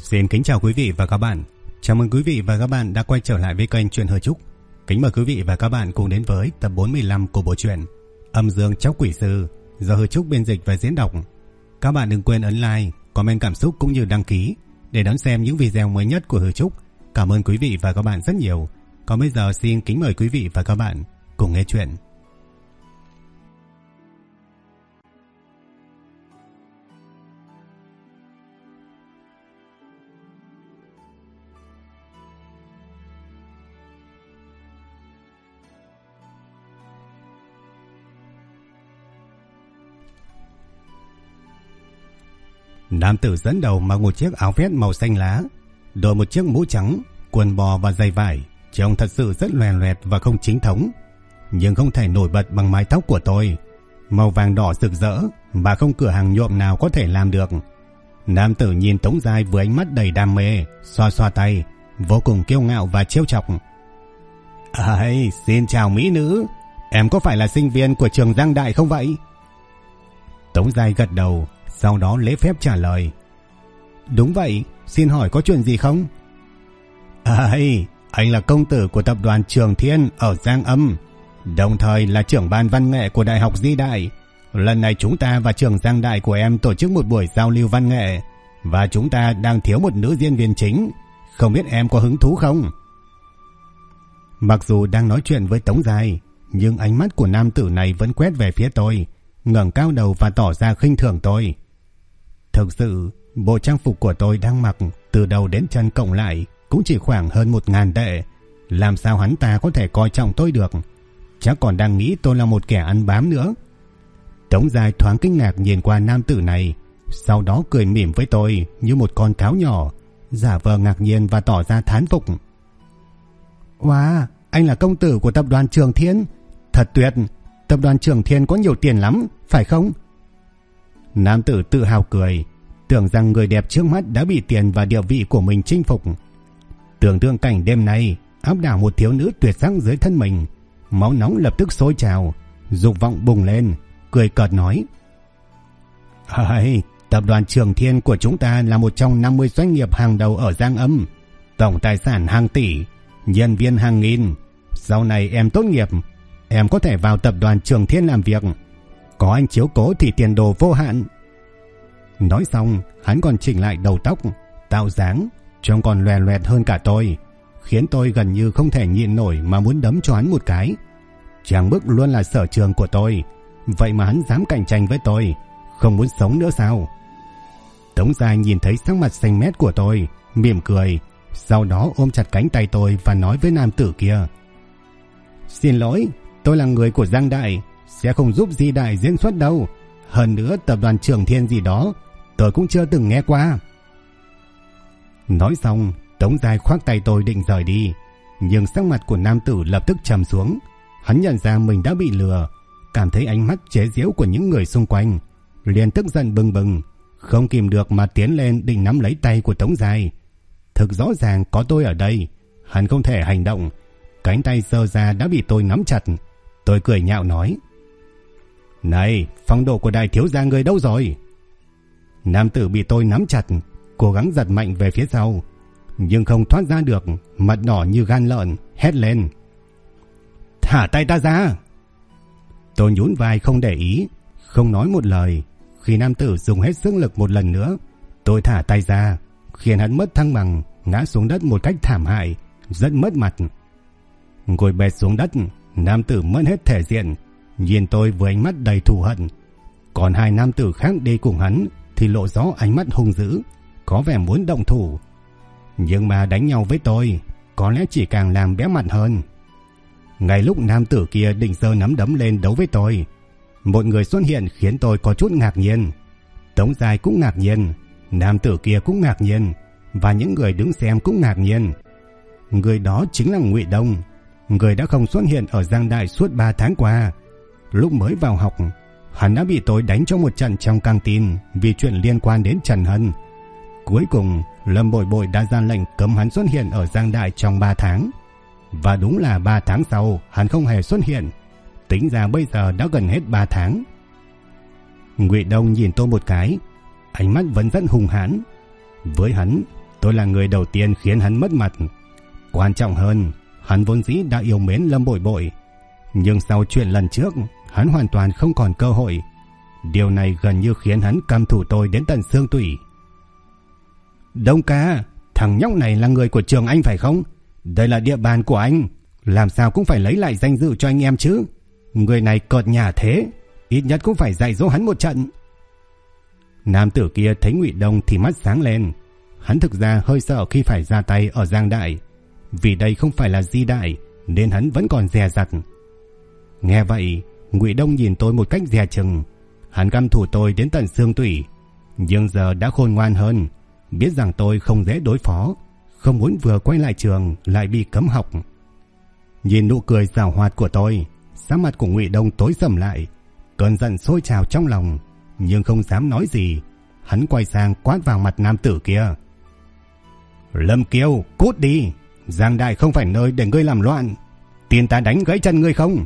Xin kính chào quý vị và các bạn. Chào mừng quý vị và các bạn đã quay trở lại với kênh Truyện Hờ Trúc. Kính mời quý vị và các bạn cùng đến với tập 45 của bộ truyện Âm Dương Chóc Quỷ Sư do Hờ Trúc biên dịch và diễn đọc. Các bạn đừng quên ấn like, comment cảm xúc cũng như đăng ký để đón xem những video mới nhất của Hờ Trúc. Cảm ơn quý vị và các bạn rất nhiều. Còn bây giờ xin kính mời quý vị và các bạn cùng nghe chuyện. Nam tử dẫn đầu mặc một chiếc áo vest màu xanh lá, đội một chiếc mũ trắng, quần bò và giày vải, trông thật sự rất loè loẹt và không chính thống, nhưng không thể nổi bật bằng mái tóc của tôi, màu vàng đỏ rực rỡ mà không cửa hàng nhuộm nào có thể làm được. Nam tử nhìn Tống Giai với ánh mắt đầy đam mê, xoa xoa tay, vô cùng kiêu ngạo và trêu chọc. Xin chào mỹ nữ, em có phải là sinh viên của trường Giang Đại không vậy? Tống Giai gật đầu, sau đó lễ phép trả lời. Đúng vậy, xin hỏi có chuyện gì không? Anh là công tử của tập đoàn Trường Thiên ở Giang Âm, đồng thời là trưởng ban văn nghệ của Đại học Di Đại. Lần này chúng ta và trường Giang Đại của em tổ chức một buổi giao lưu văn nghệ, và chúng ta đang thiếu một nữ diễn viên chính. Không biết em có hứng thú không? Mặc dù đang nói chuyện với Tống Giai, nhưng ánh mắt của nam tử này vẫn quét về phía tôi, ngẩng cao đầu và tỏ ra khinh thường tôi. Thực sự, bộ trang phục của tôi đang mặc từ đầu đến chân cộng lại cũng chỉ khoảng hơn 1.000 tệ. Làm sao hắn ta có thể coi trọng tôi được? Chắc còn đang nghĩ tôi là một kẻ ăn bám nữa. Tống Giai thoáng kinh ngạc nhìn qua nam tử này, sau đó cười mỉm với tôi như một con cáo nhỏ, giả vờ ngạc nhiên và tỏ ra thán phục. Wow, anh là công tử của tập đoàn Trường Thiên. Thật tuyệt, tập đoàn Trường Thiên có nhiều tiền lắm, phải không? Nam tử tự hào cười, tưởng rằng người đẹp trước mắt đã bị tiền và địa vị của mình chinh phục. Tưởng tượng cảnh đêm nay áp đảo một thiếu nữ tuyệt sắc dưới thân mình, máu nóng lập tức sôi trào, dục vọng bùng lên, cười cợt nói: tập đoàn Trường Thiên của chúng ta là một trong 50 doanh nghiệp hàng đầu ở Giang Âm, tổng tài sản hàng tỷ, nhân viên hàng nghìn. Sau này em tốt nghiệp, em có thể vào tập đoàn Trường Thiên làm việc. Có anh chiếu cố thì tiền đồ vô hạn. Nói xong, hắn còn chỉnh lại đầu tóc, tạo dáng, trông còn loè loẹt hơn cả tôi, khiến tôi gần như không thể nhịn nổi mà muốn đấm cho hắn một cái. Trang bức luôn là sở trường của tôi, vậy mà hắn dám cạnh tranh với tôi, không muốn sống nữa sao? Tống Giai nhìn thấy sắc mặt xanh mét của tôi, mỉm cười, sau đó ôm chặt cánh tay tôi và nói với nam tử kia: Xin lỗi, tôi là người của Giang Đại, sẽ không giúp Di Đại diễn xuất đâu. Hơn nữa tập đoàn Trường Thiên gì đó tôi cũng chưa từng nghe qua. Nói xong, Tống Giai khoác tay tôi định rời đi, nhưng sắc mặt của nam tử lập tức trầm xuống. Hắn nhận ra mình đã bị lừa, cảm thấy ánh mắt chế giễu của những người xung quanh, liền tức giận bừng bừng, không kìm được mà tiến lên định nắm lấy tay của Tống Giai. Thực rõ ràng có tôi ở đây, hắn không thể hành động, cánh tay giơ ra đã bị tôi nắm chặt. Tôi cười nhạo nói: Này, phong độ của đại thiếu gia người đâu rồi? Nam tử bị tôi nắm chặt, cố gắng giật mạnh về phía sau, nhưng không thoát ra được, mặt đỏ như gan lợn, hét lên: Thả tay ta ra! Tôi nhún vai không để ý, không nói một lời. Khi nam tử dùng hết sức lực một lần nữa, tôi thả tay ra, khiến hắn mất thăng bằng, ngã xuống đất một cách thảm hại, rất mất mặt. Ngồi bệt xuống đất, nam tử mất hết thể diện, nhìn tôi với ánh mắt đầy thù hận. Còn hai nam tử khác đi cùng hắn thì lộ rõ ánh mắt hung dữ, có vẻ muốn động thủ. Nhưng mà đánh nhau với tôi có lẽ chỉ càng làm bé mặt hơn. Ngay lúc nam tử kia định giơ nắm đấm lên đấu với tôi, một người xuất hiện khiến tôi có chút ngạc nhiên. Tống Giai cũng ngạc nhiên, nam tử kia cũng ngạc nhiên, và những người đứng xem cũng ngạc nhiên. Người đó chính là Ngụy Đông, người đã không xuất hiện ở Giang Đại suốt 3 tháng qua. Lúc mới vào học, hắn đã bị tôi đánh cho một trận trong căng tin vì chuyện liên quan đến Trần Hân. Cuối cùng, Lâm Bội Bội đã ra lệnh cấm hắn xuất hiện ở Giang Đại trong 3 tháng. Và đúng là 3 tháng sau, hắn không hề xuất hiện. Tính ra bây giờ đã gần hết 3 tháng. Ngụy Đông nhìn tôi một cái, ánh mắt vẫn rất hung hãn. Với hắn, Tôi là người đầu tiên khiến hắn mất mặt. Quan trọng hơn, hắn vốn dĩ đã yêu mến Lâm Bội Bội, nhưng sau chuyện lần trước, hắn hoàn toàn không còn cơ hội. Điều này gần như khiến hắn căm thù tôi đến tận xương tủy. Đông ca, thằng nhóc này là người của trường anh phải không? Đây là địa bàn của anh, làm sao cũng phải lấy lại danh dự cho anh em chứ. Người này cợt nhả thế, ít nhất cũng phải dạy dỗ hắn một trận. Nam tử kia thấy Ngụy Đông thì mắt sáng lên. Hắn thực ra hơi sợ khi phải ra tay ở Giang Đại, vì đây không phải là Di Đại, nên hắn vẫn còn dè dặt. Nghe vậy, Ngụy Đông nhìn tôi một cách dè chừng. Hắn căm thù tôi đến tận xương tủy, nhưng giờ đã khôn ngoan hơn, biết rằng tôi không dễ đối phó, không muốn vừa quay lại trường lại bị cấm học. Nhìn nụ cười giảo hoạt của tôi, sắc mặt của Ngụy Đông tối sầm lại, cơn giận sôi trào trong lòng, nhưng không dám nói gì. Hắn quay sang quát vào mặt nam tử kia. Lâm Kiêu, cút đi, Giang Đại không phải nơi để ngươi làm loạn, tiền ta đánh gãy chân ngươi không.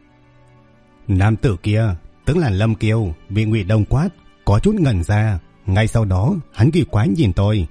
Nam tử kia, tức là Lâm Kiêu, bị Ngụy Đông quát có chút ngẩn ra. Ngay sau đó hắn kỳ quái nhìn tôi.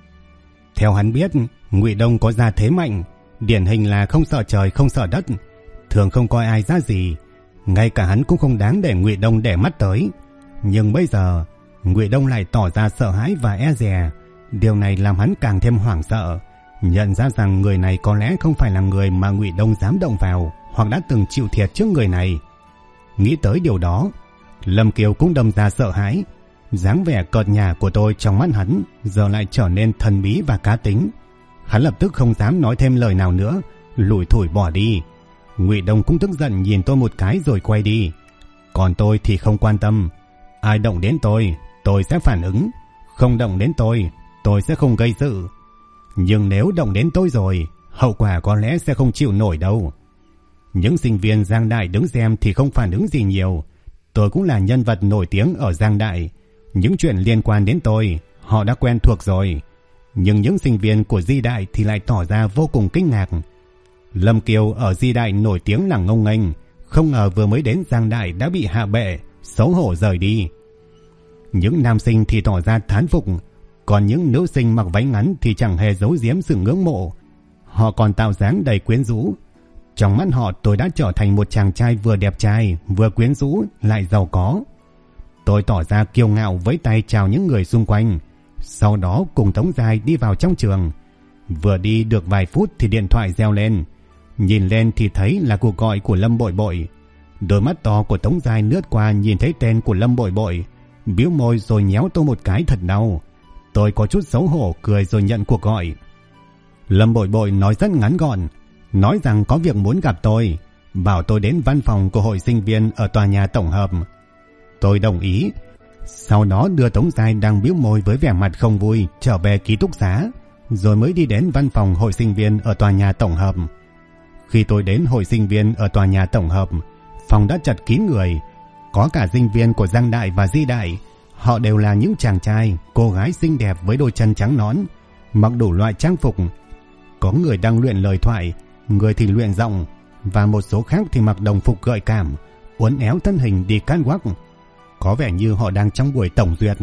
Theo hắn biết, Ngụy Đông có gia thế mạnh, điển hình là không sợ trời không sợ đất, thường không coi ai ra gì, ngay cả hắn cũng không đáng để Ngụy Đông để mắt tới. Nhưng bây giờ Ngụy Đông lại tỏ ra sợ hãi và e dè. Điều này làm hắn càng thêm hoảng sợ, nhận ra rằng người này có lẽ không phải là người mà Ngụy Đông dám động vào, hoặc đã từng chịu thiệt trước người này. Nghĩ tới điều đó, Lâm Kiều cũng đâm ra sợ hãi. Dáng vẻ cợt nhả của tôi trong mắt hắn giờ lại trở nên thần bí và cá tính. Hắn lập tức không dám nói thêm lời nào nữa, lủi thủi bỏ đi. Ngụy Đông cũng tức giận nhìn tôi một cái rồi quay đi. Còn tôi thì không quan tâm. Ai động đến tôi sẽ phản ứng. Không động đến tôi sẽ không gây sự. Nhưng nếu động đến tôi rồi, hậu quả có lẽ sẽ không chịu nổi đâu. Những sinh viên Giang Đại đứng xem thì không phản ứng gì nhiều. Tôi cũng là nhân vật nổi tiếng ở Giang Đại, những chuyện liên quan đến tôi họ đã quen thuộc rồi. Nhưng những sinh viên của Di Đại thì lại tỏ ra vô cùng kinh ngạc. Lâm Kiều ở Di Đại nổi tiếng là ngông nghênh, không ngờ vừa mới đến Giang Đại đã bị hạ bệ, xấu hổ rời đi. Những nam sinh thì tỏ ra thán phục, còn những nữ sinh mặc váy ngắn thì chẳng hề giấu giếm sự ngưỡng mộ. Họ còn tạo dáng đầy quyến rũ. Trong mắt họ tôi đã trở thành một chàng trai vừa đẹp trai, vừa quyến rũ, lại giàu có. Tôi tỏ ra kiêu ngạo với tay chào những người xung quanh, sau đó cùng Tống Giai đi vào trong trường. Vừa đi được vài phút thì điện thoại reo lên. Nhìn lên thì thấy là cuộc gọi của Lâm Bội Bội. Đôi mắt to của Tống Giai lướt qua nhìn thấy tên của Lâm Bội Bội, bĩu môi rồi nhéo tôi một cái thật đau. Tôi có chút xấu hổ cười rồi nhận cuộc gọi. Lâm Bội Bội nói rất ngắn gọn, nói rằng có việc muốn gặp tôi, bảo tôi đến văn phòng của hội sinh viên ở tòa nhà tổng hợp. Tôi đồng ý. Sau đó đưa Tống Giai đang bĩu môi với vẻ mặt không vui trở về ký túc xá, rồi mới đi đến văn phòng hội sinh viên ở tòa nhà tổng hợp. Khi tôi đến hội sinh viên ở tòa nhà tổng hợp, phòng đã chật kín người, có cả sinh viên của Giang Đại và Di Đại. Họ đều là những chàng trai, cô gái xinh đẹp với đôi chân trắng nõn, mặc đủ loại trang phục. Có người đang luyện lời thoại, người thì luyện giọng, và một số khác thì mặc đồng phục gợi cảm, uốn éo thân hình đi catwalk. Có vẻ như họ đang trong buổi tổng duyệt.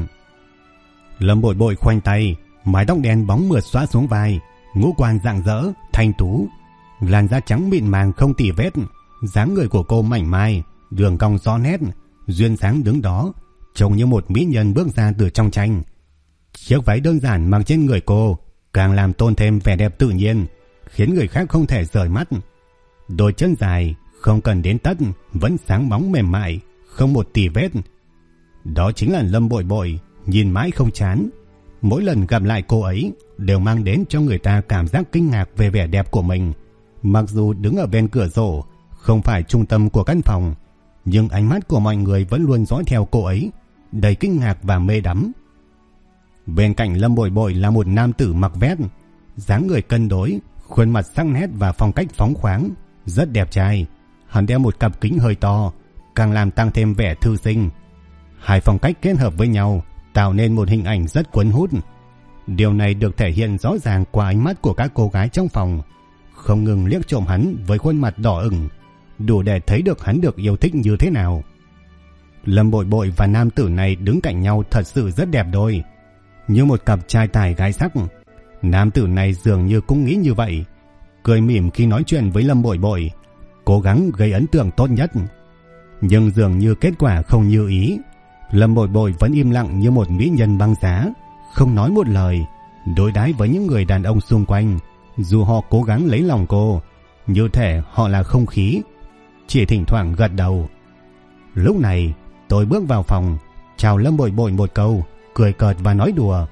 Lâm Bội Bội khoanh tay, mái tóc đen bóng mượt xõa xuống vai, ngũ quan rạng rỡ, thanh tú, làn da trắng mịn màng không tì vết. Dáng người của cô mảnh mai, đường cong rõ nét, duyên dáng đứng đó, trông như một mỹ nhân bước ra từ trong tranh. Chiếc váy đơn giản mặc trên người cô càng làm tôn thêm vẻ đẹp tự nhiên, khiến người khác không thể rời mắt. Đôi chân dài không cần đến tất vẫn sáng bóng mềm mại, không một tì vết. Đó chính là Lâm Bội Bội, nhìn mãi không chán. Mỗi lần gặp lại cô ấy đều mang đến cho người ta cảm giác kinh ngạc về vẻ đẹp của mình. Mặc dù đứng ở bên cửa sổ, không phải trung tâm của căn phòng, nhưng ánh mắt của mọi người vẫn luôn dõi theo cô ấy, đầy kinh ngạc và mê đắm. Bên cạnh Lâm Bội Bội là một nam tử mặc vest, dáng người cân đối, khuôn mặt sắc nét và phong cách phóng khoáng, rất đẹp trai. Hắn đeo một cặp kính hơi to, càng làm tăng thêm vẻ thư sinh. Hai phong cách kết hợp với nhau tạo nên một hình ảnh rất cuốn hút. Điều này được thể hiện rõ ràng qua ánh mắt của các cô gái trong phòng, không ngừng liếc trộm hắn với khuôn mặt đỏ ửng, đủ để thấy được hắn được yêu thích như thế nào. Lâm Bội Bội và nam tử này đứng cạnh nhau thật sự rất đẹp đôi, như một cặp trai tài gái sắc. Nam tử này dường như cũng nghĩ như vậy, cười mỉm khi nói chuyện với Lâm Bội Bội, cố gắng gây ấn tượng tốt nhất. Nhưng dường như kết quả không như ý. Lâm Bội Bội vẫn im lặng như một mỹ nhân băng giá, không nói một lời, đối đãi với những người đàn ông xung quanh, dù họ cố gắng lấy lòng cô, như thể họ là không khí, chỉ thỉnh thoảng gật đầu. Lúc này tôi bước vào phòng, chào Lâm Bội Bội một câu, cười cợt và nói đùa: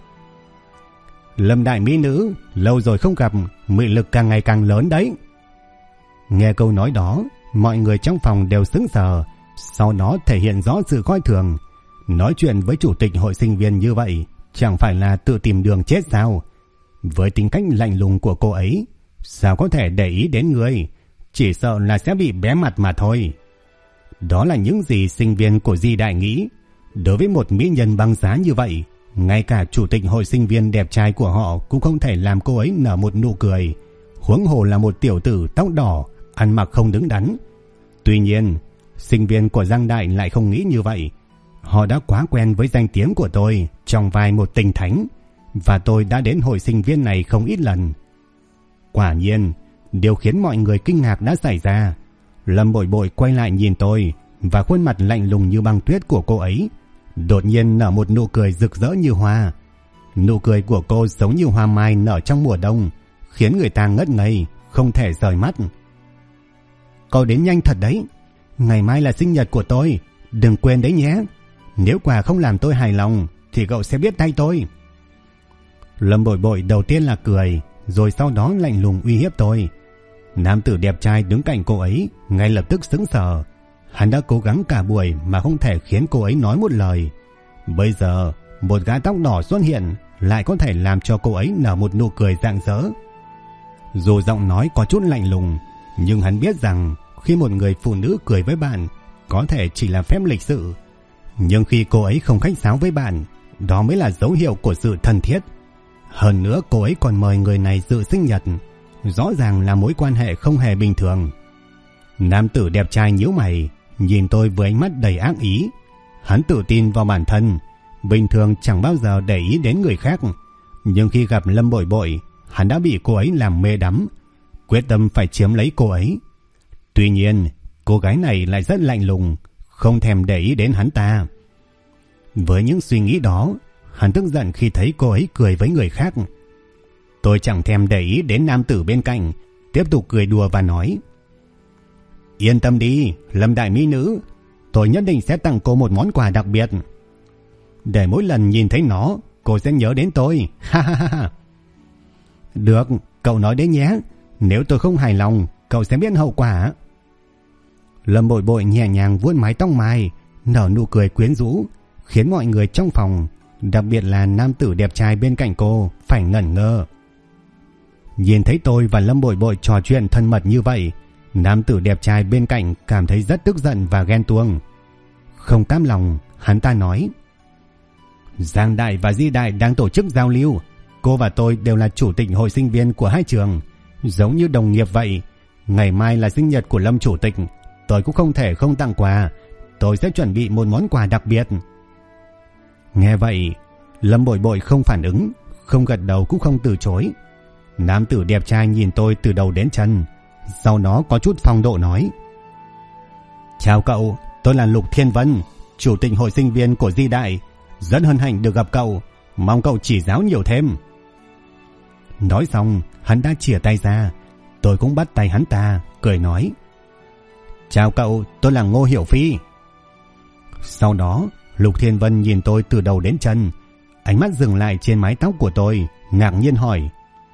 Lâm đại mỹ nữ, lâu rồi không gặp, mị lực càng ngày càng lớn đấy. Nghe câu nói đó, mọi người trong phòng đều sững sờ, sau đó thể hiện rõ sự coi thường. Nói chuyện với chủ tịch hội sinh viên như vậy, chẳng phải là tự tìm đường chết sao? Với tính cách lạnh lùng của cô ấy, sao có thể để ý đến người? Chỉ sợ là sẽ bị bé mặt mà thôi. Đó là những gì sinh viên của Di Đại nghĩ. Đối với một mỹ nhân băng giá như vậy, ngay cả chủ tịch hội sinh viên đẹp trai của họ cũng không thể làm cô ấy nở một nụ cười, huống hồ là một tiểu tử tóc đỏ, ăn mặc không đứng đắn. Tuy nhiên, sinh viên của Giang Đại lại không nghĩ như vậy. Họ đã quá quen với danh tiếng của tôi trong vai một tình thánh, và tôi đã đến hội sinh viên này không ít lần. Quả nhiên, điều khiến mọi người kinh ngạc đã xảy ra. Lâm Bội Bội quay lại nhìn tôi, và khuôn mặt lạnh lùng như băng tuyết của cô ấy đột nhiên nở một nụ cười rực rỡ như hoa. Nụ cười của cô giống như hoa mai nở trong mùa đông, khiến người ta ngất ngây, không thể rời mắt. Cậu đến nhanh thật đấy. Ngày mai là sinh nhật của tôi, đừng quên đấy nhé. Nếu quà không làm tôi hài lòng thì cậu sẽ biết tay tôi. Lâm Bội Bội đầu tiên là cười, rồi sau đó lạnh lùng uy hiếp tôi. Nam tử đẹp trai đứng cạnh cô ấy ngay lập tức sững sờ. Hắn đã cố gắng cả buổi mà không thể khiến cô ấy nói một lời. Bây giờ một gã tóc đỏ xuất hiện lại có thể làm cho cô ấy nở một nụ cười rạng rỡ. Dù giọng nói có chút lạnh lùng, nhưng hắn biết rằng khi một người phụ nữ cười với bạn có thể chỉ là phép lịch sự, nhưng khi cô ấy không khách sáo với bạn, đó mới là dấu hiệu của sự thân thiết. Hơn nữa cô ấy còn mời người này dự sinh nhật, rõ ràng là mối quan hệ không hề bình thường. Nam tử đẹp trai nhíu mày, nhìn tôi với ánh mắt đầy ác ý. Hắn tự tin vào bản thân, bình thường chẳng bao giờ để ý đến người khác, nhưng khi gặp Lâm Bội Bội, hắn đã bị cô ấy làm mê đắm, quyết tâm phải chiếm lấy cô ấy. Tuy nhiên, cô gái này lại rất lạnh lùng, không thèm để ý đến hắn ta. Với những suy nghĩ đó, hắn tức giận khi thấy cô ấy cười với người khác. Tôi chẳng thèm để ý đến nam tử bên cạnh, tiếp tục cười đùa và nói: Yên tâm đi, Lâm đại mỹ nữ, tôi nhất định sẽ tặng cô một món quà đặc biệt. Để mỗi lần nhìn thấy nó, cô sẽ nhớ đến tôi. Ha ha ha. Được, cậu nói đấy nhé. Nếu tôi không hài lòng, cậu sẽ biết hậu quả. Lâm Bội Bội nhẹ nhàng vuốt mái tóc mai, nở nụ cười quyến rũ, khiến mọi người trong phòng, đặc biệt là nam tử đẹp trai bên cạnh cô, phải ngẩn ngơ. Nhìn thấy tôi và Lâm Bội Bội trò chuyện thân mật như vậy, nam tử đẹp trai bên cạnh cảm thấy rất tức giận và ghen tuông. Không cam lòng, hắn ta nói: Giang Đại và Di Đại đang tổ chức giao lưu. Cô và tôi đều là chủ tịch hội sinh viên của hai trường, giống như đồng nghiệp vậy. Ngày mai là sinh nhật của Lâm chủ tịch, tôi cũng không thể không tặng quà. Tôi sẽ chuẩn bị một món quà đặc biệt. Nghe vậy, Lâm Bội Bội không phản ứng, không gật đầu cũng không từ chối. Nam tử đẹp trai nhìn tôi từ đầu đến chân, sau đó có chút phong độ nói: Chào cậu, tôi là Lục Thiên Vân, chủ tịch hội sinh viên của Di Đại. Rất hân hạnh được gặp cậu, mong cậu chỉ giáo nhiều thêm. Nói xong, hắn đã chìa tay ra. Tôi cũng bắt tay hắn ta, cười nói: Chào cậu, tôi là Ngô Hiểu Phi. Sau đó, Lục Thiên Vân nhìn tôi từ đầu đến chân, ánh mắt dừng lại trên mái tóc của tôi, ngạc nhiên hỏi: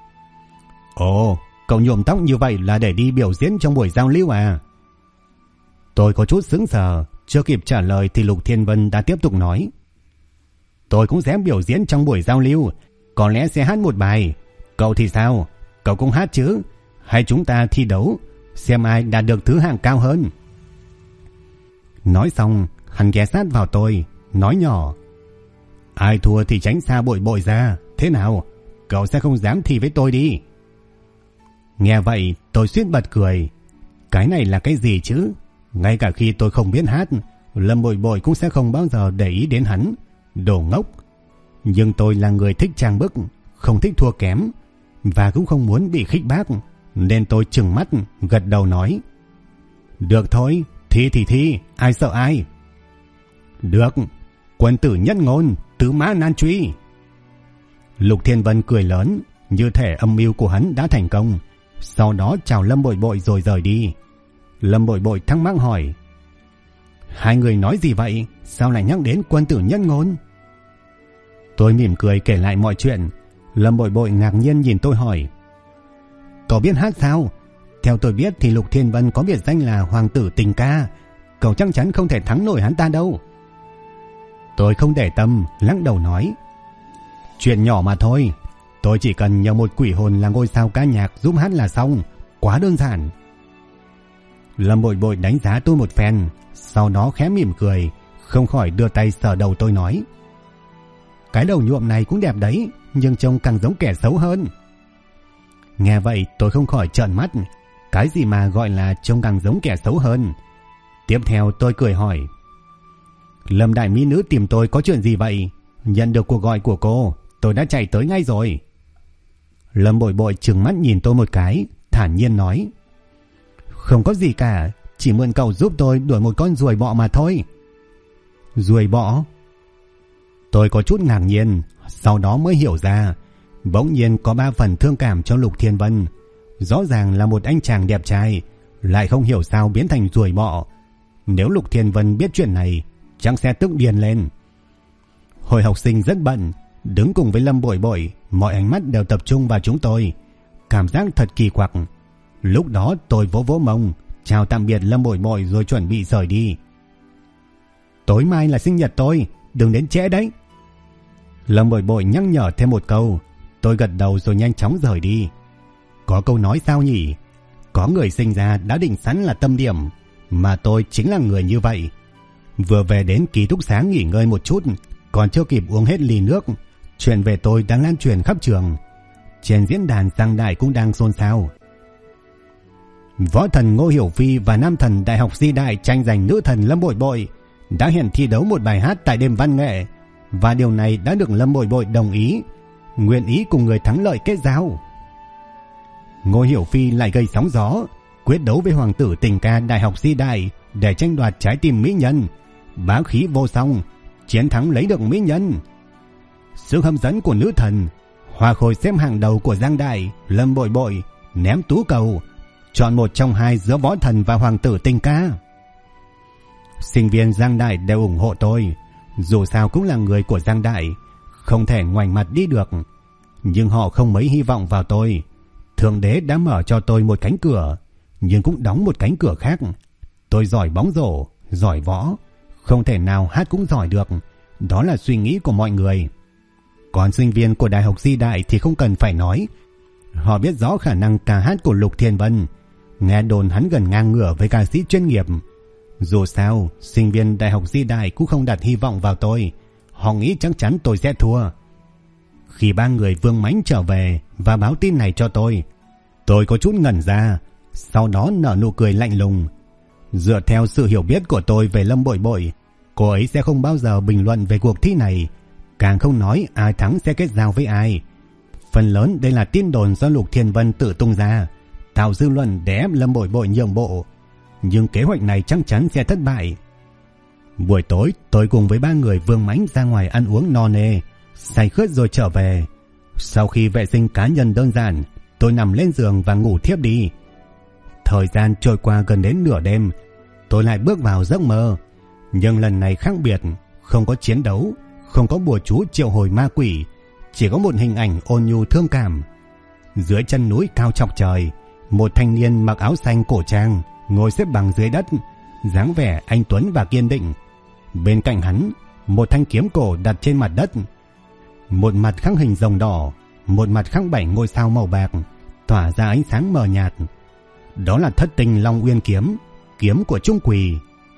Ồ, cậu nhuộm tóc như vậy là để đi biểu diễn trong buổi giao lưu à? Tôi có chút sững sờ, chưa kịp trả lời thì Lục Thiên Vân đã tiếp tục nói: Tôi cũng sẽ biểu diễn trong buổi giao lưu, có lẽ sẽ hát một bài. Cậu thì sao? Cậu cũng hát chứ? Hay chúng ta thi đấu, xem ai đạt được thứ hạng cao hơn? Nói xong, hắn ghé sát vào tôi, nói nhỏ: Ai thua thì tránh xa Bội Bội ra. Thế nào? Cậu sẽ không dám thi với tôi đi. Nghe vậy, tôi suýt bật cười. Cái này là cái gì chứ? Ngay cả khi tôi không biết hát, Lâm Bội Bội cũng sẽ không bao giờ để ý đến hắn. Đồ ngốc. Nhưng tôi là người thích trang bức, không thích thua kém, và cũng không muốn bị khích bác, nên tôi trừng mắt gật đầu nói: được thôi, thi thì thi, ai sợ ai. Được, quân tử nhất ngôn, tứ mã nan truy. Lục Thiên Vân cười lớn, như thể âm mưu của hắn đã thành công, sau đó chào Lâm Bội Bội rồi rời đi. Lâm Bội Bội thắc mắc hỏi: hai người nói gì vậy, sao lại nhắc đến quân tử nhất ngôn? Tôi mỉm cười kể lại mọi chuyện. Lâm Bội Bội ngạc nhiên nhìn tôi hỏi: cậu biết hát sao? Theo tôi biết thì Lục Thiên Vân có biệt danh là hoàng tử tình ca, cậu chắc chắn không thể thắng nổi hắn ta đâu. Tôi không để tâm, lắc đầu nói: chuyện nhỏ mà thôi, tôi chỉ cần nhờ một quỷ hồn là ngôi sao ca nhạc giúp hát là xong, quá đơn giản. Lâm Bội Bội đánh giá tôi một phen, sau đó khẽ mỉm cười, không khỏi đưa tay sờ đầu tôi nói: cái đầu nhuộm này cũng đẹp đấy, nhưng trông càng giống kẻ xấu hơn. Nghe vậy tôi không khỏi trợn mắt, cái gì mà gọi là trông càng giống kẻ xấu hơn? Tiếp theo tôi cười hỏi: Lâm đại mỹ nữ tìm tôi có chuyện gì vậy? Nhận được cuộc gọi của cô, tôi đã chạy tới ngay rồi. Lâm Bội Bội trừng mắt nhìn tôi một cái, thản nhiên nói: không có gì cả, chỉ mượn cậu giúp tôi đuổi một con ruồi bọ mà thôi. Ruồi bọ? Tôi có chút ngạc nhiên, sau đó mới hiểu ra, bỗng nhiên có 3 phần thương cảm cho Lục Thiên Vân. Rõ ràng là một anh chàng đẹp trai, lại không hiểu sao biến thành ruồi bọ. Nếu Lục Thiên Vân biết chuyện này, chắc sẽ tức điên lên. Hồi học sinh rất bận, đứng cùng với Lâm Bội Bội, mọi ánh mắt đều tập trung vào chúng tôi. Cảm giác thật kỳ quặc. Lúc đó tôi vỗ vỗ mông, chào tạm biệt Lâm Bội Bội rồi chuẩn bị rời đi. Tối mai là sinh nhật tôi, đừng đến trễ đấy. Lâm Bội Bội nhắc nhở thêm một câu. Tôi gật đầu rồi nhanh chóng rời đi. Có câu nói sao nhỉ? Có người sinh ra đã định sẵn là tâm điểm, mà tôi chính là người như vậy. Vừa về đến ký túc xá nghỉ ngơi một chút, còn chưa kịp uống hết ly nước, chuyện về tôi đang lan truyền khắp trường. Trên diễn đàn Giang Đại cũng đang xôn xao. Võ thần Ngô Hiểu Phi và nam thần Đại học Di Đại tranh giành nữ thần Lâm Bội Bội đã hẹn thi đấu một bài hát tại đêm văn nghệ, và điều này đã được Lâm Bội Bội đồng ý, nguyện ý cùng người thắng lợi kết giao. Ngô Hiểu Phi lại gây sóng gió, quyết đấu với hoàng tử tình ca Đại học Di Đại để tranh đoạt trái tim mỹ nhân, bá khí vô song, chiến thắng lấy được mỹ nhân. Sự hấp dẫn của nữ thần, hoa khôi xếp hàng đầu của Giang Đại, Lâm Bội Bội ném tú cầu, chọn một trong hai giữa võ thần và hoàng tử tình ca. Sinh viên Giang Đại đều ủng hộ tôi, dù sao cũng là người của Giang Đại, không thể ngoảnh mặt đi được. Nhưng họ không mấy hy vọng vào tôi. Thượng đế đã mở cho tôi một cánh cửa, nhưng cũng đóng một cánh cửa khác. Tôi giỏi bóng rổ, giỏi võ, không thể nào hát cũng giỏi được. Đó là suy nghĩ của mọi người. Còn sinh viên của Đại học Di Đại thì không cần phải nói. Họ biết rõ khả năng ca hát của Lục Thiên Vân, nghe đồn hắn gần ngang ngửa với ca sĩ chuyên nghiệp. Dù sao, sinh viên Đại học Di Đại cũng không đặt hy vọng vào tôi. Họ nghĩ chắc chắn tôi sẽ thua. Khi 3 người Vương Mãnh trở về và báo tin này cho tôi có chút ngẩn ra, sau đó nở nụ cười lạnh lùng. Dựa theo sự hiểu biết của tôi về Lâm Bội Bội, cô ấy sẽ không bao giờ bình luận về cuộc thi này, càng không nói ai thắng sẽ kết giao với ai. Phần lớn đây là tin đồn do Lục Thiên Vân tự tung ra, tạo dư luận để ép Lâm Bội Bội nhượng bộ. Nhưng kế hoạch này chắc chắn sẽ thất bại. Buổi tối tôi cùng với 3 người Vương Mãnh ra ngoài ăn uống no nê, say khướt rồi trở về. Sau khi vệ sinh cá nhân đơn giản, tôi nằm lên giường và ngủ thiếp đi. Thời gian trôi qua gần đến nửa đêm, tôi lại bước vào giấc mơ. Nhưng lần này khác biệt, không có chiến đấu, không có bùa chú triệu hồi ma quỷ, chỉ có một hình ảnh ôn nhu thương cảm. Dưới chân núi cao chọc trời, một thanh niên mặc áo xanh cổ trang ngồi xếp bằng dưới đất, dáng vẻ anh tuấn và kiên định. Bên cạnh hắn, một thanh kiếm cổ đặt trên mặt đất. Một mặt khắc hình rồng đỏ, một mặt khắc 7 ngôi sao màu bạc, tỏa ra ánh sáng mờ nhạt. Đó là Thất Tinh Long Uyên kiếm, kiếm của Trung Quỳ.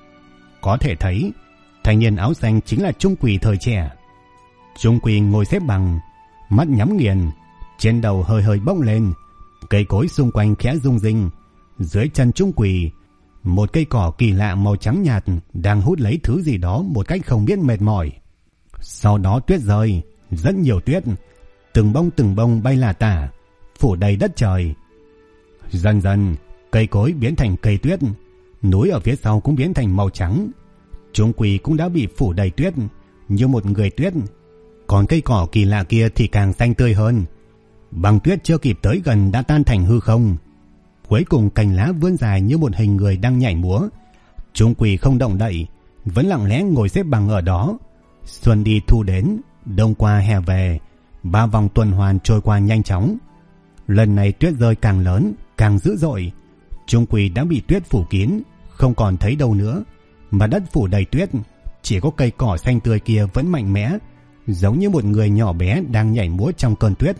Có thể thấy, thanh niên áo xanh chính là Trung Quỳ thời trẻ. Trung Quỳ ngồi xếp bằng, mắt nhắm nghiền, trên đầu hơi hơi bốc lên, cây cối xung quanh khẽ rung rinh. Dưới chân Trung Quỳ, một cây cỏ kỳ lạ màu trắng nhạt đang hút lấy thứ gì đó một cách không biết mệt mỏi. Sau đó tuyết rơi, rất nhiều tuyết, từng bông bay lả tả, phủ đầy đất trời. Dần dần, cây cối biến thành cây tuyết, núi ở phía sau cũng biến thành màu trắng. Trung quỷ cũng đã bị phủ đầy tuyết, như một người tuyết. Còn cây cỏ kỳ lạ kia thì càng xanh tươi hơn. Băng tuyết chưa kịp tới gần đã tan thành hư không. Cuối cùng cành lá vươn dài như một hình người đang nhảy múa. Trung quỷ không động đậy, vẫn lặng lẽ ngồi xếp bằng ở đó. Xuân đi thu đến, đông qua hè về, 3 vòng tuần hoàn trôi qua nhanh chóng. Lần này tuyết rơi càng lớn, càng dữ dội. Trung quỷ đã bị tuyết phủ kín, không còn thấy đâu nữa. Mà đất phủ đầy tuyết, chỉ có cây cỏ xanh tươi kia vẫn mạnh mẽ, giống như một người nhỏ bé đang nhảy múa trong cơn tuyết.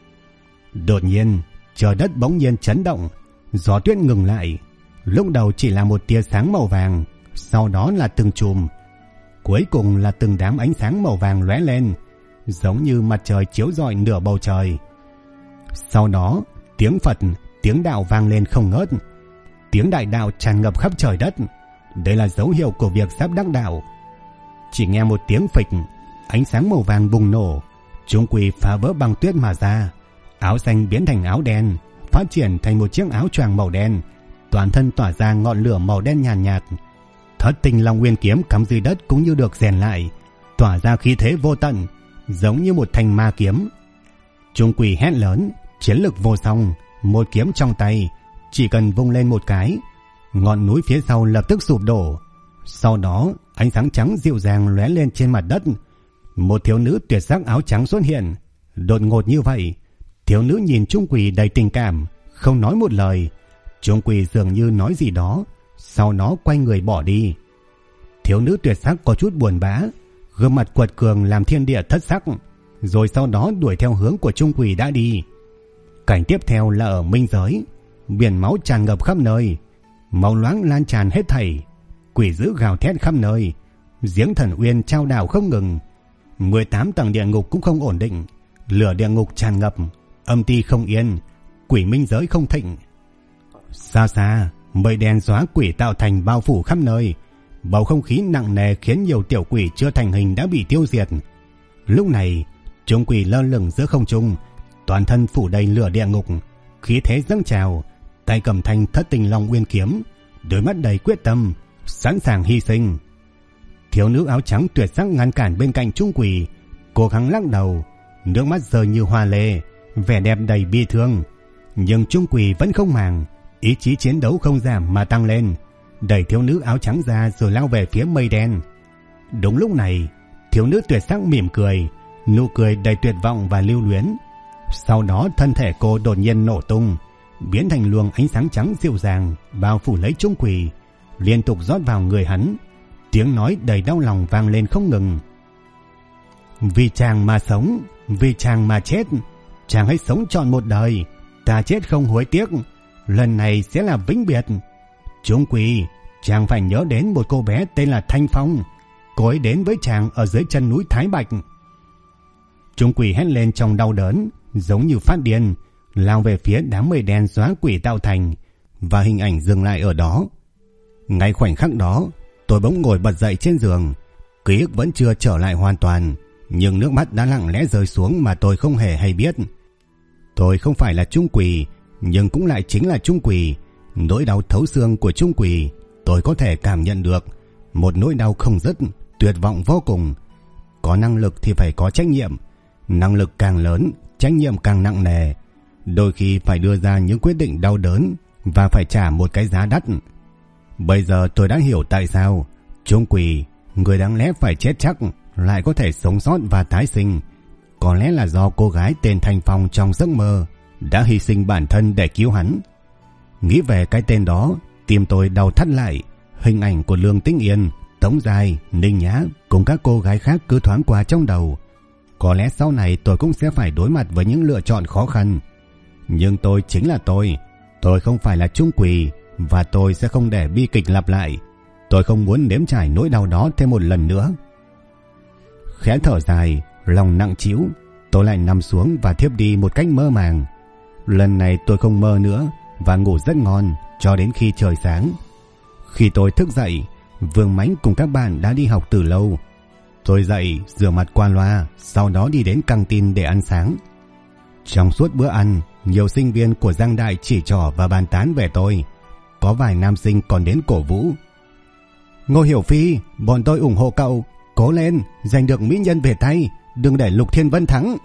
Đột nhiên, trời đất bỗng nhiên chấn động, gió tuyết ngừng lại. Lúc đầu chỉ là một tia sáng màu vàng, sau đó là từng chùm, cuối cùng là từng đám ánh sáng màu vàng lóe lên, giống như mặt trời chiếu rọi nửa bầu trời. Sau đó, tiếng Phật, tiếng đạo vang lên không ngớt, tiếng đại đạo tràn ngập khắp trời đất. Đây là dấu hiệu của việc sắp đắc đạo. Chỉ nghe một tiếng phịch, ánh sáng màu vàng bùng nổ, Trung quỷ phá vỡ băng tuyết mà ra. Áo xanh biến thành áo đen, phát triển thành một chiếc áo choàng màu đen, toàn thân tỏa ra ngọn lửa màu đen nhàn nhạt. Thất tinh long nguyên kiếm cắm dưới đất cũng như được rèn lại, tỏa ra khí thế vô tận, giống như một thanh ma kiếm. Trung quỷ hét lớn, chiến lực vô song, một kiếm trong tay, chỉ cần vung lên một cái, ngọn núi phía sau lập tức sụp đổ. Sau đó, ánh sáng trắng dịu dàng lóe lên trên mặt đất. Một thiếu nữ tuyệt sắc áo trắng xuất hiện. Đột ngột như vậy, thiếu nữ nhìn Trung quỷ đầy tình cảm, không nói một lời. Trung quỷ dường như nói gì đó, sau đó quay người bỏ đi. Thiếu nữ tuyệt sắc có chút buồn bã, gương mặt quật cường làm thiên địa thất sắc, rồi sau đó đuổi theo hướng của Trung quỷ đã đi. Cảnh tiếp theo là ở minh giới, biển máu tràn ngập khắp nơi, máu loãng lan tràn hết thảy, quỷ dữ gào thét khắp nơi, giếng thần uyên trao đảo không ngừng, 18 tầng địa ngục cũng không ổn định, lửa địa ngục tràn ngập, âm ti không yên, quỷ minh giới không thịnh. Xa xa, mây đen xóa quỷ tạo thành bao phủ khắp nơi, bầu không khí nặng nề khiến nhiều tiểu quỷ chưa thành hình đã bị tiêu diệt. Lúc này, Trung quỷ lơ lửng giữa không trung, toàn thân phủ đầy lửa địa ngục, khí thế dâng trào, tay cầm thanh thất tinh long nguyên kiếm, đôi mắt đầy quyết tâm, sẵn sàng hy sinh. Thiếu nữ áo trắng tuyệt sắc ngăn cản bên cạnh Trung quỷ, cố gắng lắc đầu, nước mắt rơi như hoa lê, vẻ đẹp đầy bi thương. Nhưng Trung quỷ vẫn không màng, ý chí chiến đấu không giảm mà tăng lên, đẩy thiếu nữ áo trắng ra rồi lao về phía mây đen. Đúng lúc này, thiếu nữ tuyệt sắc mỉm cười, nụ cười đầy tuyệt vọng và lưu luyến. Sau đó thân thể cô đột nhiên nổ tung, biến thành luồng ánh sáng trắng dịu dàng bao phủ lấy Trung quỷ, liên tục rót vào người hắn. Tiếng nói đầy đau lòng vang lên không ngừng. Vì chàng mà sống, vì chàng mà chết, chàng hãy sống trọn một đời, ta chết không hối tiếc, lần này sẽ là vĩnh biệt. Trung quỷ, chàng phải nhớ đến một cô bé tên là Thanh Phong, cô ấy đến với chàng ở dưới chân núi Thái Bạch. Trung quỷ hét lên trong đau đớn, giống như phát điên, lao về phía đám mây đen xóa quỷ tạo thành, và hình ảnh dừng lại ở đó. Ngay khoảnh khắc đó, tôi bỗng ngồi bật dậy trên giường, ký ức vẫn chưa trở lại hoàn toàn, nhưng nước mắt đã lặng lẽ rơi xuống mà tôi không hề hay biết. Tôi không phải là Trung quỷ, nhưng cũng lại chính là Trung quỷ. Nỗi đau thấu xương của Trung quỷ tôi có thể cảm nhận được, một nỗi đau không dứt, tuyệt vọng vô cùng. Có năng lực thì phải có trách nhiệm, năng lực càng lớn, trách nhiệm càng nặng nề, đôi khi phải đưa ra những quyết định đau đớn và phải trả một cái giá đắt. Bây giờ tôi đã hiểu tại sao Trung quỷ, người đáng lẽ phải chết chắc, lại có thể sống sót và tái sinh. Có lẽ là do cô gái tên Thanh Phong trong giấc mơ đã hy sinh bản thân để cứu hắn. Nghĩ về cái tên đó, tim tôi đau thắt lại. Hình ảnh của Lương Tĩnh Yên, Tống Giai, Ninh Nhã cùng các cô gái khác cứ thoáng qua trong đầu. Có lẽ sau này tôi cũng sẽ phải đối mặt với những lựa chọn khó khăn. Nhưng tôi chính là tôi không phải là Trung quỷ, và tôi sẽ không để bi kịch lặp lại. Tôi không muốn nếm trải nỗi đau đó thêm một lần nữa. Khẽ thở dài, lòng nặng trĩu, tôi lại nằm xuống và thiếp đi một cách mơ màng. Lần này tôi không mơ nữa và ngủ rất ngon cho đến khi trời sáng. Khi tôi thức dậy, Vương Mãnh cùng các bạn đã đi học từ lâu. Tôi dậy, rửa mặt qua loa, sau đó đi đến căng tin để ăn sáng. Trong suốt bữa ăn, nhiều sinh viên của Giang Đại chỉ trỏ và bàn tán về tôi. Có vài nam sinh còn đến cổ vũ. Ngô Hiểu Phi, bọn tôi ủng hộ cậu. Cố lên, giành được mỹ nhân về tay. Đừng để Lục Thiên Vân thắng.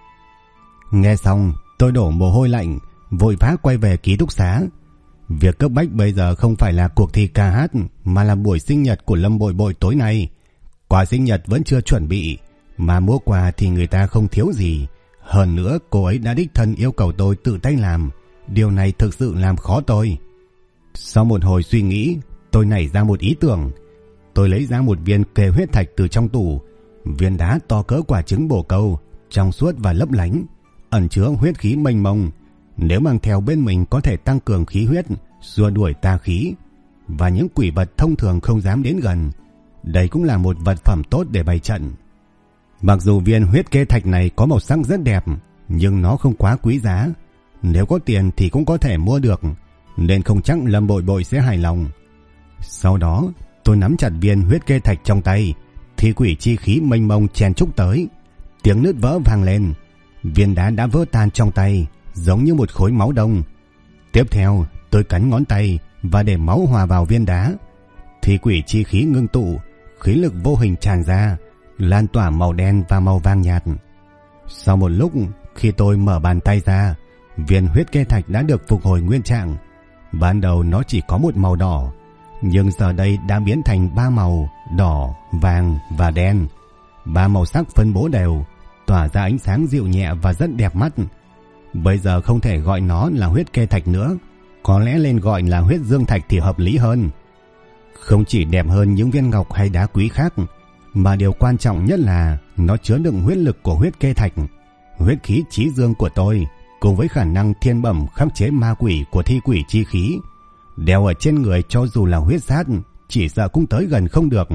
Nghe xong, tôi đổ mồ hôi lạnh, vội vã quay về ký túc xá. Việc cấp bách bây giờ không phải là cuộc thi ca hát, mà là buổi sinh nhật của Lâm Bội Bội tối nay. Quà sinh nhật vẫn chưa chuẩn bị, mà mua quà thì người ta không thiếu gì. Hơn nữa cô ấy đã đích thân yêu cầu tôi tự tay làm. Điều này thực sự làm khó tôi. Sau một hồi suy nghĩ, tôi nảy ra một ý tưởng. Tôi lấy ra một viên kề huyết thạch từ trong tủ. Viên đá to cỡ quả trứng bồ câu, trong suốt và lấp lánh, ẩn chứa huyết khí mênh mông. Nếu mang theo bên mình có thể tăng cường khí huyết, xua đuổi tà khí, và những quỷ vật thông thường không dám đến gần. Đây cũng là một vật phẩm tốt để bày trận. Mặc dù viên huyết kê thạch này có màu sắc rất đẹp, nhưng nó không quá quý giá. Nếu có tiền thì cũng có thể mua được, nên không chắc Lâm Bội Bội sẽ hài lòng. Sau đó tôi nắm chặt viên huyết kê thạch trong tay, thì quỷ chi khí mênh mông chen chúc tới. Tiếng nứt vỡ vang lên, viên đá đã vỡ tan trong tay, giống như một khối máu đông. Tiếp theo tôi cắn ngón tay và để máu hòa vào viên đá, thì quỷ chi khí ngưng tụ, khí lực vô hình tràn ra, lan tỏa màu đen và màu vàng nhạt. Sau một lúc, khi tôi mở bàn tay ra, viên huyết kê thạch đã được phục hồi nguyên trạng. Ban đầu nó chỉ có một màu đỏ, nhưng giờ đây đã biến thành 3 màu: đỏ, vàng và đen. 3 màu sắc phân bố đều, tỏa ra ánh sáng dịu nhẹ và rất đẹp mắt. Bây giờ không thể gọi nó là huyết kê thạch nữa, có lẽ nên gọi là huyết dương thạch thì hợp lý hơn. Không chỉ đẹp hơn những viên ngọc hay đá quý khác, mà điều quan trọng nhất là nó chứa đựng huyết lực của huyết kê thạch, huyết khí chí dương của tôi, cùng với khả năng thiên bẩm khắc chế ma quỷ của thi quỷ chi khí. Đeo ở trên người cho dù là huyết sát, chỉ sợ cũng tới gần không được.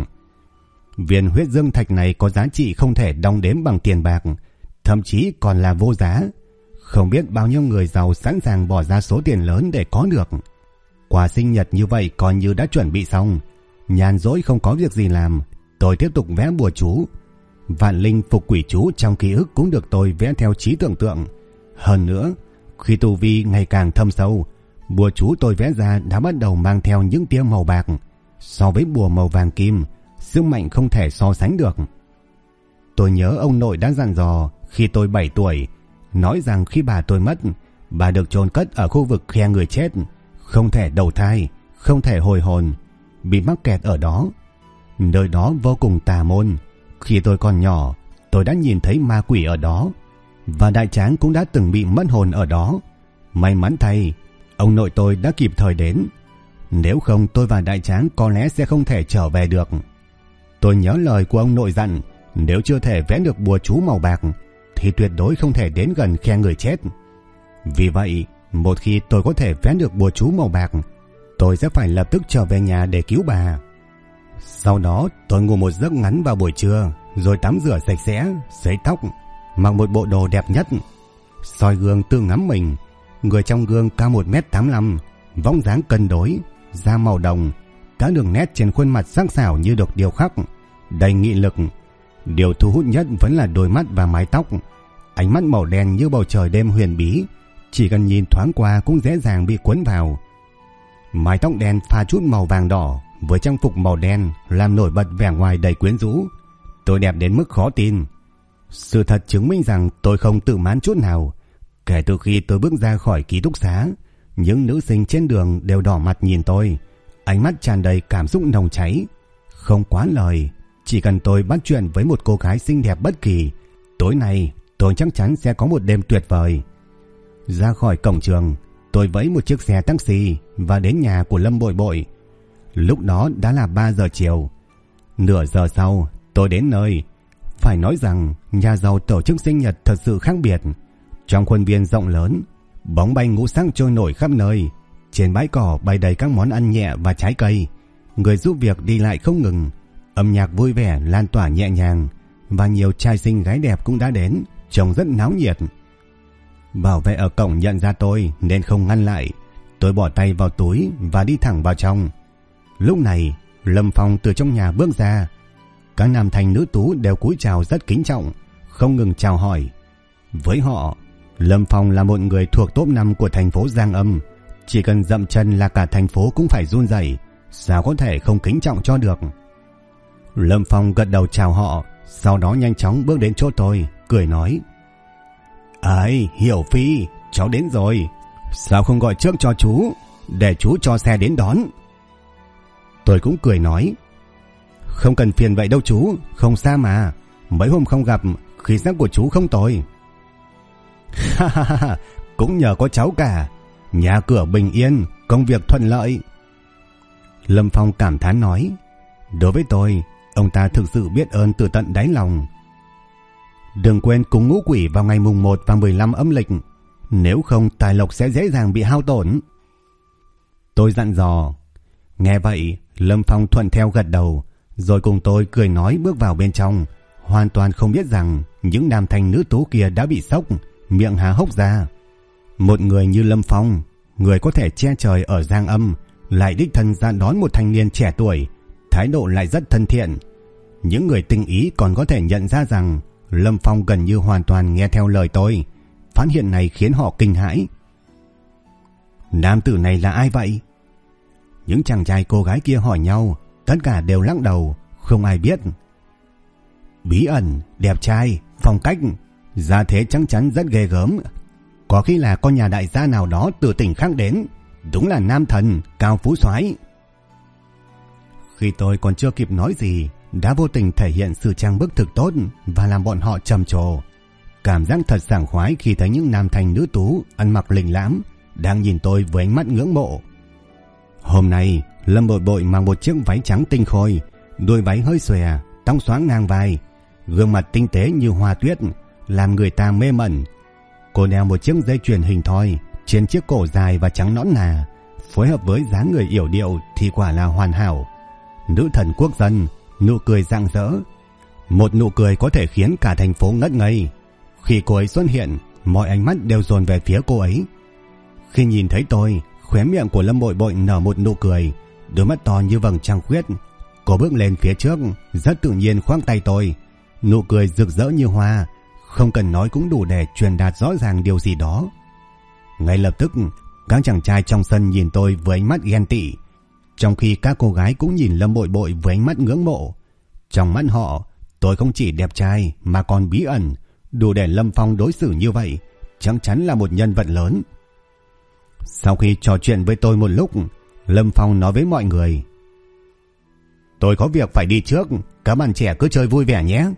Viên huyết dương thạch này có giá trị không thể đong đếm bằng tiền bạc, thậm chí còn là vô giá. Không biết bao nhiêu người giàu sẵn sàng bỏ ra số tiền lớn để có được. Quà sinh nhật như vậy coi như đã chuẩn bị xong. Nhàn rỗi không có việc gì làm, tôi tiếp tục vẽ bùa chú. Vạn linh phục quỷ chú trong ký ức cũng được tôi vẽ theo trí tưởng tượng. Hơn nữa, khi tu vi ngày càng thâm sâu, bùa chú tôi vẽ ra đã bắt đầu mang theo những tia màu bạc. So với bùa màu vàng kim, sức mạnh không thể so sánh được. Tôi nhớ ông nội đã dặn dò khi tôi 7 tuổi, nói rằng khi bà tôi mất, bà được chôn cất ở khu vực khe người chết, không thể đầu thai, không thể hồi hồn, bị mắc kẹt ở đó. Nơi đó vô cùng tà môn. Khi tôi còn nhỏ, tôi đã nhìn thấy ma quỷ ở đó, và đại tráng cũng đã từng bị mất hồn ở đó. May mắn thay, ông nội tôi đã kịp thời đến. Nếu không tôi và đại tráng có lẽ sẽ không thể trở về được. Tôi nhớ lời của ông nội dặn, nếu chưa thể vẽ được bùa chú màu bạc thì tuyệt đối không thể đến gần khe người chết. Vì vậy, một khi tôi có thể vẽ được bùa chú màu bạc, tôi sẽ phải lập tức trở về nhà để cứu bà. Sau đó tôi ngủ một giấc ngắn vào buổi trưa, rồi tắm rửa sạch sẽ, sấy tóc, mặc một bộ đồ đẹp nhất, soi gương tự ngắm mình. Người trong gương cao 1m85, vóc dáng cân đối, da màu đồng, các đường nét trên khuôn mặt sắc sảo như được điêu khắc, đầy nghị lực. Điều thu hút nhất vẫn là đôi mắt và mái tóc, ánh mắt màu đen như bầu trời đêm huyền bí, chỉ cần nhìn thoáng qua cũng dễ dàng bị cuốn vào. Mái tóc đen pha chút màu vàng đỏ với trang phục màu đen làm nổi bật vẻ ngoài đầy quyến rũ. Tôi đẹp đến mức khó tin. Sự thật chứng minh rằng tôi không tự mãn chút nào. Kể từ khi tôi bước ra khỏi ký túc xá, những nữ sinh trên đường đều đỏ mặt nhìn tôi, ánh mắt tràn đầy cảm xúc nồng cháy. Không quá lời, chỉ cần tôi bắt chuyện với một cô gái xinh đẹp bất kỳ, tối nay tôi chắc chắn sẽ có một đêm tuyệt vời. Ra khỏi cổng trường, tôi vẫy một chiếc xe taxi và đến nhà của Lâm Bội Bội. Lúc đó đã là 3 giờ chiều. Nửa giờ sau, tôi đến nơi. Phải nói rằng nhà giàu tổ chức sinh nhật thật sự khác biệt. Trong khuôn viên rộng lớn, bóng bay ngũ sắc trôi nổi khắp nơi. Trên bãi cỏ bày đầy các món ăn nhẹ và trái cây. Người giúp việc đi lại không ngừng. Âm nhạc vui vẻ lan tỏa nhẹ nhàng, và nhiều trai xinh gái đẹp cũng đã đến, trông rất náo nhiệt. Bảo vệ ở cổng nhận ra tôi nên không ngăn lại. Tôi bỏ tay vào túi và đi thẳng vào trong. Lúc này, Lâm Phong từ trong nhà bước ra. Các nam thanh nữ tú đều cúi chào rất kính trọng, không ngừng chào hỏi. Với họ, Lâm Phong là một người thuộc top 5 của thành phố Giang Âm, chỉ cần dậm chân là cả thành phố cũng phải run rẩy, sao có thể không kính trọng cho được. Lâm Phong gật đầu chào họ, sau đó nhanh chóng bước đến chỗ tôi, cười nói: "Ấy, Hiểu Phi, cháu đến rồi. Sao không gọi trước cho chú, để chú cho xe đến đón?" Tôi cũng cười nói: "Không cần phiền vậy đâu chú, không xa mà. Mấy hôm không gặp, khí sắc của chú không tồi." "Ha ha ha, cũng nhờ có cháu cả. Nhà cửa bình yên, công việc thuận lợi." Lâm Phong cảm thán nói. Đối với tôi, ông ta thực sự biết ơn từ tận đáy lòng. Đừng quên cúng ngũ quỷ vào ngày mùng 1 và 15 âm lịch, nếu không tài lộc sẽ dễ dàng bị hao tổn. Tôi dặn dò. Nghe vậy, Lâm Phong thuận theo gật đầu, rồi cùng tôi cười nói bước vào bên trong, hoàn toàn không biết rằng những nam thanh nữ tú kia đã bị sốc, miệng há hốc ra. Một người như Lâm Phong, người có thể che trời ở Giang Âm, lại đích thân ra đón một thanh niên trẻ tuổi, thái độ lại rất thân thiện. Những người tinh ý còn có thể nhận ra rằng Lâm Phong gần như hoàn toàn nghe theo lời tôi. Phát hiện này khiến họ kinh hãi. Nam tử này là ai vậy? Những chàng trai cô gái kia hỏi nhau, tất cả đều lắc đầu, không ai biết. Bí ẩn, đẹp trai, phong cách, gia thế chắc chắn rất ghê gớm. Có khi là con nhà đại gia nào đó từ tỉnh khác đến. Đúng là nam thần, cao phú soái. Khi tôi còn chưa kịp nói gì, đã vô tình thể hiện sự trang bức thực tốt và làm bọn họ trầm trồ. Cảm giác thật sảng khoái khi thấy những nam thanh nữ tú ăn mặc lình lãm đang nhìn tôi với ánh mắt ngưỡng mộ. Hôm nay, Lâm Bội Bội mang một chiếc váy trắng tinh khôi, đôi váy hơi xòe, tóc xõa ngang vai, gương mặt tinh tế như hoa tuyết, làm người ta mê mẩn. Cô đeo một chiếc dây chuyền hình thoi trên chiếc cổ dài và trắng nõn nà, phối hợp với dáng người yểu điệu thì quả là hoàn hảo. Nữ thần quốc dân, nụ cười rạng rỡ, một nụ cười có thể khiến cả thành phố ngất ngây. Khi cô ấy xuất hiện, mọi ánh mắt đều dồn về phía cô ấy. Khi nhìn thấy tôi, khóe miệng của Lâm Bội Bội nở một nụ cười, đôi mắt to như vầng trăng khuyết. Cô bước lên phía trước, rất tự nhiên khoác tay tôi, nụ cười rực rỡ như hoa, không cần nói cũng đủ để truyền đạt rõ ràng điều gì đó. Ngay lập tức, các chàng trai trong sân nhìn tôi với ánh mắt ghen tị, trong khi các cô gái cũng nhìn Lâm Bội Bội với ánh mắt ngưỡng mộ. Trong mắt họ, tôi không chỉ đẹp trai mà còn bí ẩn, đủ để Lâm Phong đối xử như vậy, chắc chắn là một nhân vật lớn. Sau khi trò chuyện với tôi một lúc, Lâm Phong nói với mọi người: "Tôi có việc phải đi trước, các bạn trẻ cứ chơi vui vẻ nhé."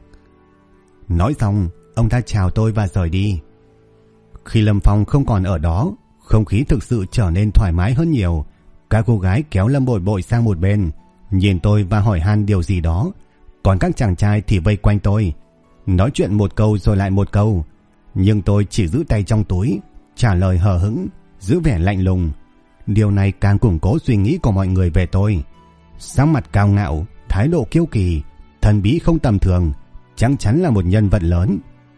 Nói xong, ông ta chào tôi và rời đi. Khi Lâm Phong không còn ở đó, không khí thực sự trở nên thoải mái hơn nhiều. Các cô gái kéo Lâm Bội Bội sang một bên, nhìn tôi và hỏi han điều gì đó, còn các chàng trai thì vây quanh tôi, nói chuyện một câu rồi lại một câu, nhưng tôi chỉ giữ tay trong túi, trả lời hờ hững, giữ vẻ lạnh lùng. Điều này càng củng cố suy nghĩ của mọi người về tôi. Sắc mặt cao ngạo, thái độ kiêu kỳ, thần bí không tầm thường, chắc chắn là một nhân vật lớn.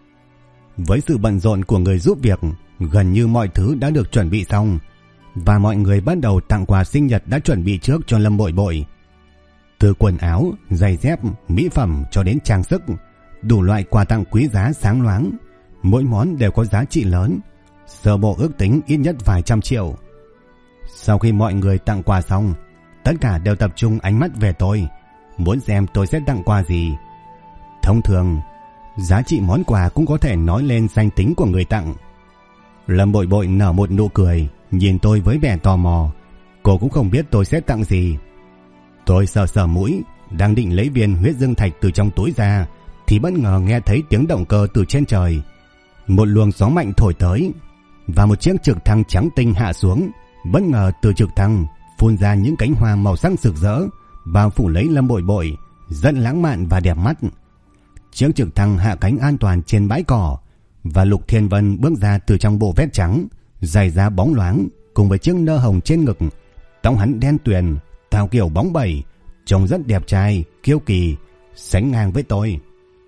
Với sự bận rộn của người giúp việc, gần như mọi thứ đã được chuẩn bị xong, và mọi người bắt đầu tặng quà sinh nhật đã chuẩn bị trước cho Lâm Bội Bội. Từ quần áo, giày dép, mỹ phẩm cho đến trang sức, đủ loại quà tặng quý giá sáng loáng, mỗi món đều có giá trị lớn, sơ bộ ước tính ít nhất vài trăm triệu. Sau khi mọi người tặng quà xong, tất cả đều tập trung ánh mắt về tôi, muốn xem tôi sẽ tặng quà gì. Thông thường, giá trị món quà cũng có thể nói lên danh tính của người tặng. Lâm Bội Bội nở một nụ cười, nhìn tôi với vẻ tò mò. Cô cũng không biết tôi sẽ tặng gì. Tôi sờ sờ mũi, đang định lấy viên huyết dương thạch từ trong túi ra, thì bất ngờ nghe thấy tiếng động cơ từ trên trời. Một luồng gió mạnh thổi tới, và một chiếc trực thăng trắng tinh hạ xuống. Bất ngờ từ trực thăng phun ra những cánh hoa màu sắc rực rỡ, bao phủ lấy Lâm Bội Bội, rất lãng mạn và đẹp mắt. Chiếc trực thăng hạ cánh an toàn trên bãi cỏ, và Lục Thiên Vân bước ra từ trong bộ vest trắng, giày da bóng loáng, cùng với chiếc nơ hồng trên ngực. Tóc hắn đen tuyền, thao kiểu bóng bẩy, trông rất đẹp trai, kiêu kỳ, sánh ngang với tôi.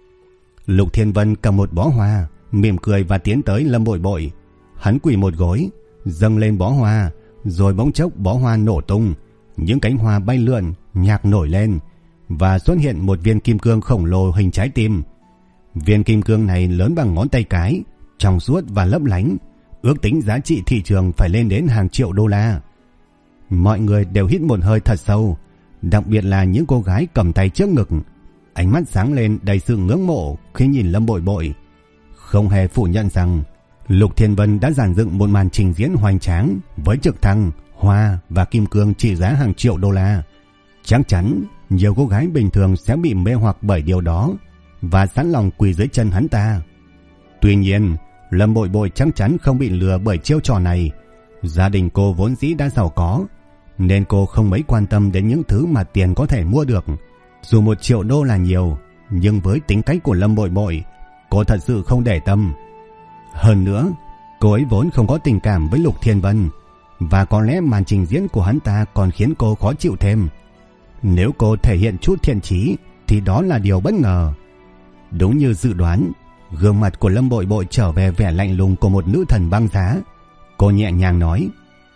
Lục Thiên Vân cầm một bó hoa, mỉm cười và tiến tới Lâm Bội Bội. Hắn quỳ một gối, dâng lên bó hoa, rồi bỗng chốc bó hoa nổ tung, những cánh hoa bay lượn, nhạc nổi lên, và xuất hiện một viên kim cương khổng lồ hình trái tim. Viên kim cương này lớn bằng ngón tay cái, trong suốt và lấp lánh, ước tính giá trị thị trường phải lên đến hàng triệu đô la. Mọi người đều hít một hơi thật sâu, đặc biệt là những cô gái cầm tay trước ngực, ánh mắt sáng lên đầy sự ngưỡng mộ khi nhìn Lâm Bội Bội. Không hề phủ nhận rằng Lục Thiên Vân đã dàn dựng một màn trình diễn hoành tráng với trực thăng, hoa và kim cương trị giá hàng triệu đô la. Chắc chắn nhiều cô gái bình thường sẽ bị mê hoặc bởi điều đó và sẵn lòng quỳ dưới chân hắn ta. Tuy nhiên, Lâm Bội Bội chắc chắn không bị lừa bởi chiêu trò này. Gia đình cô vốn dĩ đã giàu có, nên cô không mấy quan tâm đến những thứ mà tiền có thể mua được. Dù 1 triệu đô là nhiều, nhưng với tính cách của Lâm Bội Bội, cô thật sự không để tâm. Hơn nữa, cô ấy vốn không có tình cảm với Lục Thiên Vân, và có lẽ màn trình diễn của hắn ta còn khiến cô khó chịu thêm. Nếu cô thể hiện chút thiện chí thì đó là điều bất ngờ. Đúng như dự đoán, gương mặt của Lâm Bội Bội trở về vẻ lạnh lùng của một nữ thần băng giá. Cô nhẹ nhàng nói: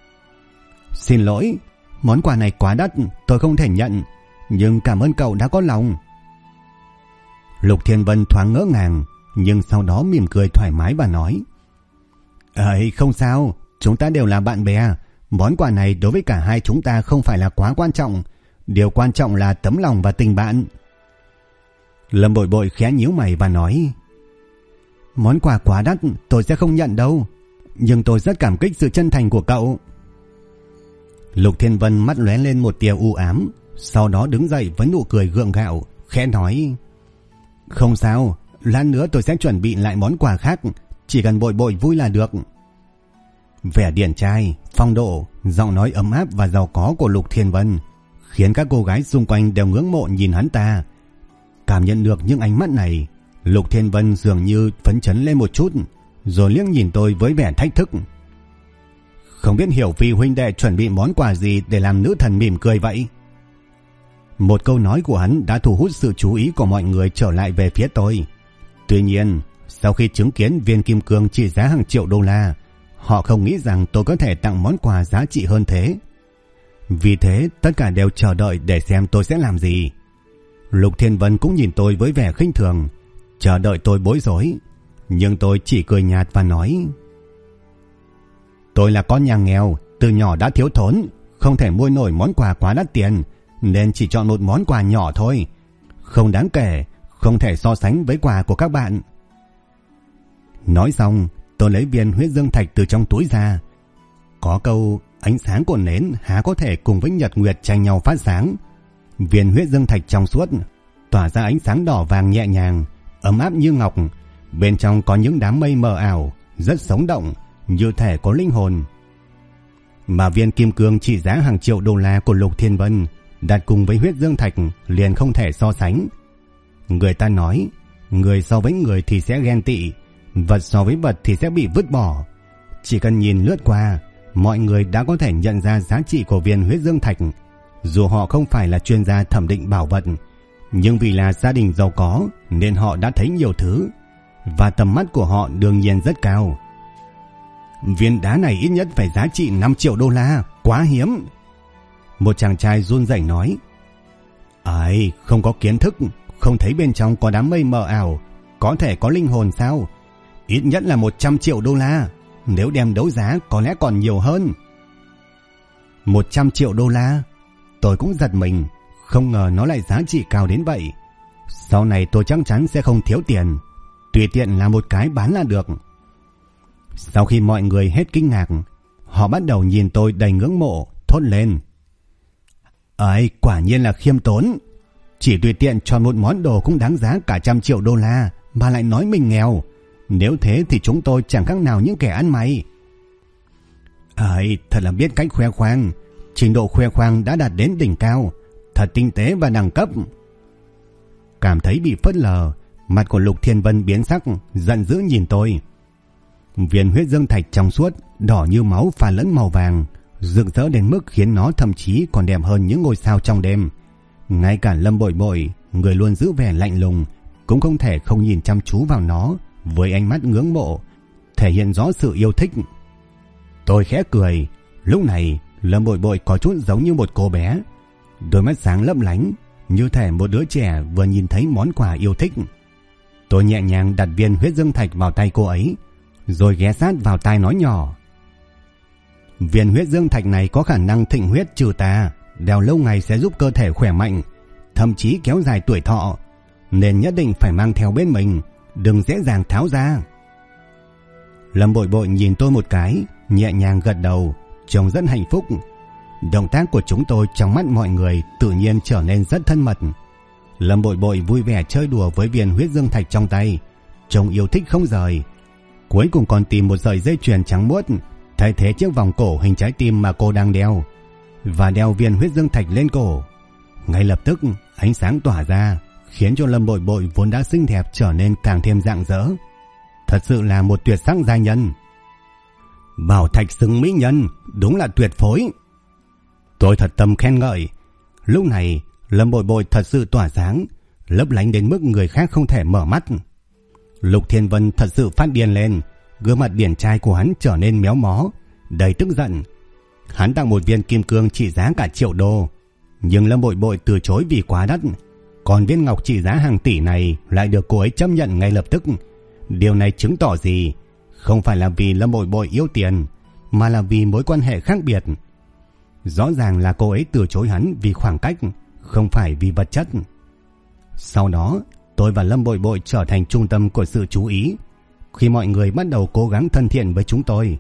"Xin lỗi, món quà này quá đắt, tôi không thể nhận, nhưng cảm ơn cậu đã có lòng." Lục Thiên Vân thoáng ngỡ ngàng, nhưng sau đó mỉm cười thoải mái và nói: Không sao, chúng ta đều là bạn bè. Món quà này đối với cả hai chúng ta không phải là quá quan trọng. Điều quan trọng là tấm lòng và tình bạn." Lâm Bội Bội khẽ nhíu mày và nói: "Món quà quá đắt tôi sẽ không nhận đâu, nhưng tôi rất cảm kích sự chân thành của cậu." Lục Thiên Vân mắt lóe lên một tia u ám, sau đó đứng dậy với nụ cười gượng gạo, khẽ nói: "Không sao, lát nữa tôi sẽ chuẩn bị lại món quà khác, chỉ cần Bội Bội vui là được." Vẻ điển trai, phong độ, giọng nói ấm áp và giàu có của Lục Thiên Vân khiến các cô gái xung quanh đều ngưỡng mộ nhìn hắn ta. Cảm nhận được những ánh mắt này, Lục Thiên Vân dường như phấn chấn lên một chút, rồi liếc nhìn tôi với vẻ thách thức: "Không biết Hiểu Phi huynh đệ chuẩn bị món quà gì để làm nữ thần mỉm cười vậy?" Một câu nói của hắn đã thu hút sự chú ý của mọi người trở lại về phía tôi. Tuy nhiên, sau khi chứng kiến viên kim cương trị giá hàng triệu đô la, họ không nghĩ rằng tôi có thể tặng món quà giá trị hơn thế. Vì thế, tất cả đều chờ đợi để xem tôi sẽ làm gì. Lục Thiên Vân cũng nhìn tôi với vẻ khinh thường, chờ đợi tôi bối rối, nhưng tôi chỉ cười nhạt và nói: "Tôi là con nhà nghèo, từ nhỏ đã thiếu thốn, không thể mua nổi món quà quá đắt tiền, nên chỉ chọn một món quà nhỏ thôi, không đáng kể, không thể so sánh với quà của các bạn." Nói xong, tôi lấy viên huyết dương thạch từ trong túi ra. Có câu ánh sáng của nến há có thể cùng với nhật nguyệt tranh nhau phát sáng. Viên huyết dương thạch trong suốt, tỏa ra ánh sáng đỏ vàng nhẹ nhàng, ấm áp như ngọc. Bên trong có những đám mây mờ ảo, rất sống động, như thể có linh hồn. Mà viên kim cương trị giá hàng triệu đô la của Lục Thiên Vân đặt cùng với huyết dương thạch liền không thể so sánh. Người ta nói, người so với người thì sẽ ghen tị, vật so với vật thì sẽ bị vứt bỏ. Chỉ cần nhìn lướt qua, mọi người đã có thể nhận ra giá trị của viên huyết dương thạch. Dù họ không phải là chuyên gia thẩm định bảo vật, nhưng vì là gia đình giàu có nên họ đã thấy nhiều thứ, và tầm mắt của họ đương nhiên rất cao. "Viên đá này ít nhất phải giá trị 5 triệu đô la, quá hiếm." Một chàng trai run rẩy nói: "Ai, không có kiến thức, không thấy bên trong có đám mây mờ ảo, có thể có linh hồn sao? Ít nhất là 100 triệu đô la, nếu đem đấu giá có lẽ còn nhiều hơn." 100 triệu đô la? Tôi cũng giật mình, không ngờ nó lại giá trị cao đến vậy. Sau này tôi chắc chắn sẽ không thiếu tiền, tùy tiện là một cái bán là được. Sau khi mọi người hết kinh ngạc, họ bắt đầu nhìn tôi đầy ngưỡng mộ, thốt lên: "Ấy, quả nhiên là khiêm tốn. Chỉ tùy tiện chọn một món đồ cũng đáng giá cả 100 triệu đô la mà lại nói mình nghèo. Nếu thế thì chúng tôi chẳng khác nào những kẻ ăn mày." Ấy, thật là biết cách khoe khoang. Trình độ khoe khoang đã đạt đến đỉnh cao, thật tinh tế và đẳng cấp. Cảm thấy bị phớt lờ, mặt của Lục Thiên Vân biến sắc, giận dữ nhìn tôi. Viên huyết dương thạch trong suốt, đỏ như máu pha lẫn màu vàng, rực rỡ đến mức khiến nó thậm chí còn đẹp hơn những ngôi sao trong đêm. Ngay cả Lâm Bội Bội, người luôn giữ vẻ lạnh lùng, cũng không thể không nhìn chăm chú vào nó với ánh mắt ngưỡng mộ, thể hiện rõ sự yêu thích. Tôi khẽ cười. Lúc này Lâm Bội Bội có chút giống như một cô bé, đôi mắt sáng lấp lánh, như thể một đứa trẻ vừa nhìn thấy món quà yêu thích. Tôi nhẹ nhàng đặt viên huyết dương thạch vào tay cô ấy, rồi ghé sát vào tai nói nhỏ. Viên huyết dương thạch này có khả năng thịnh huyết trừ tà, đeo lâu ngày sẽ giúp cơ thể khỏe mạnh, thậm chí kéo dài tuổi thọ, nên nhất định phải mang theo bên mình, đừng dễ dàng tháo ra. Lâm Bội Bội nhìn tôi một cái, nhẹ nhàng gật đầu, trông rất hạnh phúc. Động tác của chúng tôi trong mắt mọi người tự nhiên trở nên rất thân mật. Lâm Bội Bội vui vẻ chơi đùa với viên huyết dương thạch trong tay, trông yêu thích không rời. Cuối cùng còn tìm một sợi dây chuyền trắng muốt thay thế chiếc vòng cổ hình trái tim mà cô đang đeo, và đeo viên huyết dương thạch lên cổ. Ngay lập tức ánh sáng tỏa ra, khiến cho Lâm Bội Bội vốn đã xinh đẹp trở nên càng thêm rạng rỡ. Thật sự là một tuyệt sắc giai nhân. Bảo thạch xứng mỹ nhân, đúng là tuyệt phối. Tôi thật tâm khen ngợi. Lúc này Lâm Bội Bội thật sự tỏa sáng, lấp lánh đến mức người khác không thể mở mắt. Lục Thiên Vân thật sự phát điên lên, gương mặt điển trai của hắn trở nên méo mó, đầy tức giận. Hắn tặng một viên kim cương trị giá cả triệu đô, nhưng Lâm Bội Bội từ chối vì quá đắt. Còn viên ngọc trị giá hàng tỷ này lại được cô ấy chấp nhận ngay lập tức. Điều này chứng tỏ gì? Không phải là vì Lâm Bội Bội yêu tiền, mà là vì mối quan hệ khác biệt. Rõ ràng là cô ấy từ chối hắn vì khoảng cách, không phải vì vật chất. Sau đó, tôi và Lâm Bội Bội trở thành trung tâm của sự chú ý, khi mọi người bắt đầu cố gắng thân thiện với chúng tôi.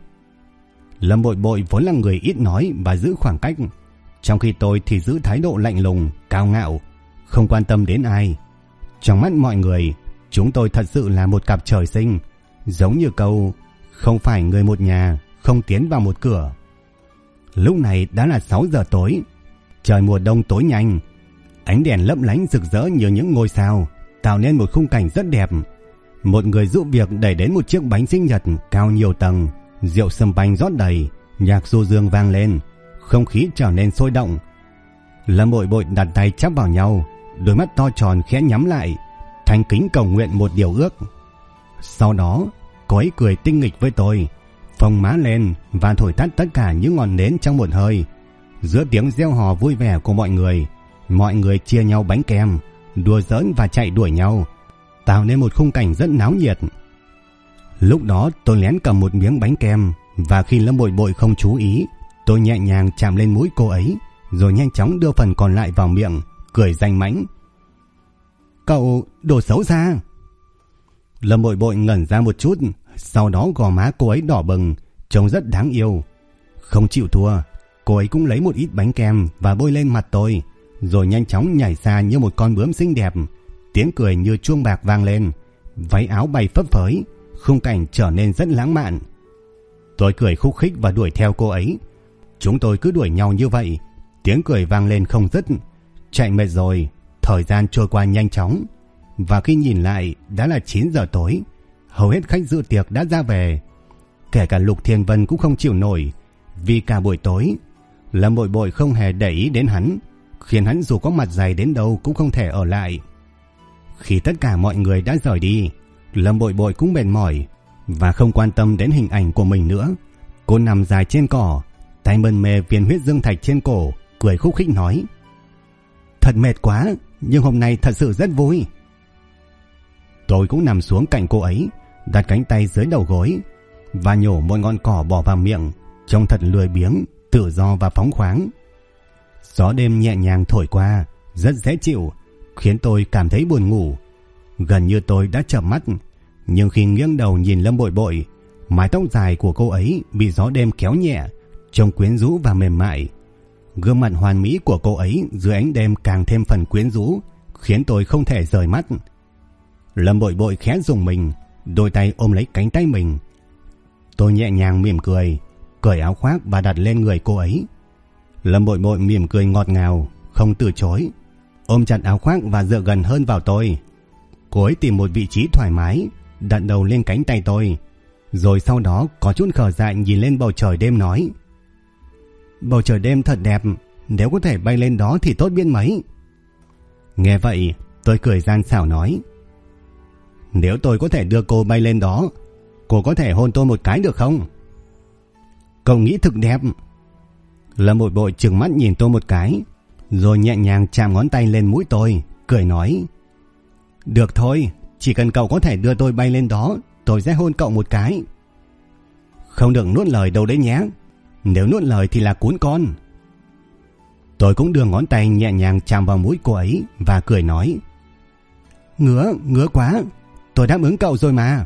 Lâm Bội Bội vốn là người ít nói và giữ khoảng cách, trong khi tôi thì giữ thái độ lạnh lùng, cao ngạo, không quan tâm đến ai. Trong mắt mọi người, chúng tôi thật sự là một cặp trời sinh, giống như câu không phải người một nhà, không tiến vào một cửa. Lúc này đã là 6 giờ tối, trời mùa đông tối nhanh, ánh đèn lấp lánh rực rỡ như những ngôi sao, tạo nên một khung cảnh rất đẹp. Một người giúp việc đẩy đến một chiếc bánh sinh nhật cao nhiều tầng, rượu sâm banh rót đầy, nhạc du dương vang lên, không khí trở nên sôi động. Lâm Bội Bội đặt tay chắp vào nhau, đôi mắt to tròn khẽ nhắm lại, thành kính cầu nguyện một điều ước. Sau đó, cô ấy cười tinh nghịch với tôi, phồng má lên và thổi tắt tất cả những ngọn nến trong một hơi. Giữa tiếng reo hò vui vẻ của mọi người chia nhau bánh kem, đùa giỡn và chạy đuổi nhau, tạo nên một khung cảnh rất náo nhiệt. Lúc đó tôi lén cầm một miếng bánh kem, và khi Lâm Bội Bội không chú ý, tôi nhẹ nhàng chạm lên mũi cô ấy, rồi nhanh chóng đưa phần còn lại vào miệng, cười danh mãnh. Cậu đồ xấu xa. Lâm Bội Bội ngẩn ra một chút, sau đó gò má cô ấy đỏ bừng, trông rất đáng yêu. Không chịu thua, cô ấy cũng lấy một ít bánh kem và bôi lên mặt tôi, rồi nhanh chóng nhảy xa như một con bướm xinh đẹp. Tiếng cười như chuông bạc vang lên, váy áo bay phấp phới, khung cảnh trở nên rất lãng mạn. Tôi cười khúc khích và đuổi theo cô ấy. Chúng tôi cứ đuổi nhau như vậy, tiếng cười vang lên không dứt. Chạy mệt rồi, thời gian trôi qua nhanh chóng, và khi nhìn lại đã là 9 giờ tối. Hầu hết khách dự tiệc đã ra về, kể cả Lục Thiên Vân cũng không chịu nổi, vì cả buổi tối Lâm Bội Bội không hề để ý đến hắn, khiến hắn dù có mặt dày đến đâu cũng không thể ở lại. Khi tất cả mọi người đã rời đi, Lâm Bội Bội cũng mệt mỏi và không quan tâm đến hình ảnh của mình nữa. Cô nằm dài trên cỏ, tay mân mê viên huyết dương thạch trên cổ, cười khúc khích nói: Thật mệt quá, nhưng hôm nay thật sự rất vui. Tôi cũng nằm xuống cạnh cô ấy, đặt cánh tay dưới đầu gối và nhổ một ngọn cỏ bỏ vào miệng, trông thật lười biếng, tự do và phóng khoáng. Gió đêm nhẹ nhàng thổi qua, rất dễ chịu, khiến tôi cảm thấy buồn ngủ. Gần như tôi đã chợp mắt, nhưng khi nghiêng đầu nhìn Lâm Bội Bội, mái tóc dài của cô ấy bị gió đêm kéo nhẹ, trông quyến rũ và mềm mại. Gương mặt hoàn mỹ của cô ấy dưới ánh đêm càng thêm phần quyến rũ, khiến tôi không thể rời mắt. Lâm Bội Bội khẽ rùng mình, đôi tay ôm lấy cánh tay mình. Tôi nhẹ nhàng mỉm cười, cởi áo khoác và đặt lên người cô ấy. Lâm Bội Bội mỉm cười ngọt ngào, không từ chối, ôm chặt áo khoác và dựa gần hơn vào tôi. Cô ấy tìm một vị trí thoải mái, đặt đầu lên cánh tay tôi, rồi sau đó có chút khờ dại nhìn lên bầu trời đêm nói: Bầu trời đêm thật đẹp, nếu có thể bay lên đó thì tốt biết mấy. Nghe vậy, tôi cười gian xảo nói: Nếu tôi có thể đưa cô bay lên đó, cô có thể hôn tôi một cái được không? Cậu nghĩ thực đẹp. Lâm Bội Bội trừng mắt nhìn tôi một cái, rồi nhẹ nhàng chạm ngón tay lên mũi tôi, cười nói: Được thôi, chỉ cần cậu có thể đưa tôi bay lên đó, tôi sẽ hôn cậu một cái. Không được nuốt lời đâu đấy nhé. Nếu nuốt lời thì là cún con. Tôi cũng đưa ngón tay nhẹ nhàng chạm vào mũi cô ấy và cười nói: Ngứa quá, tôi đáp ứng cậu rồi mà.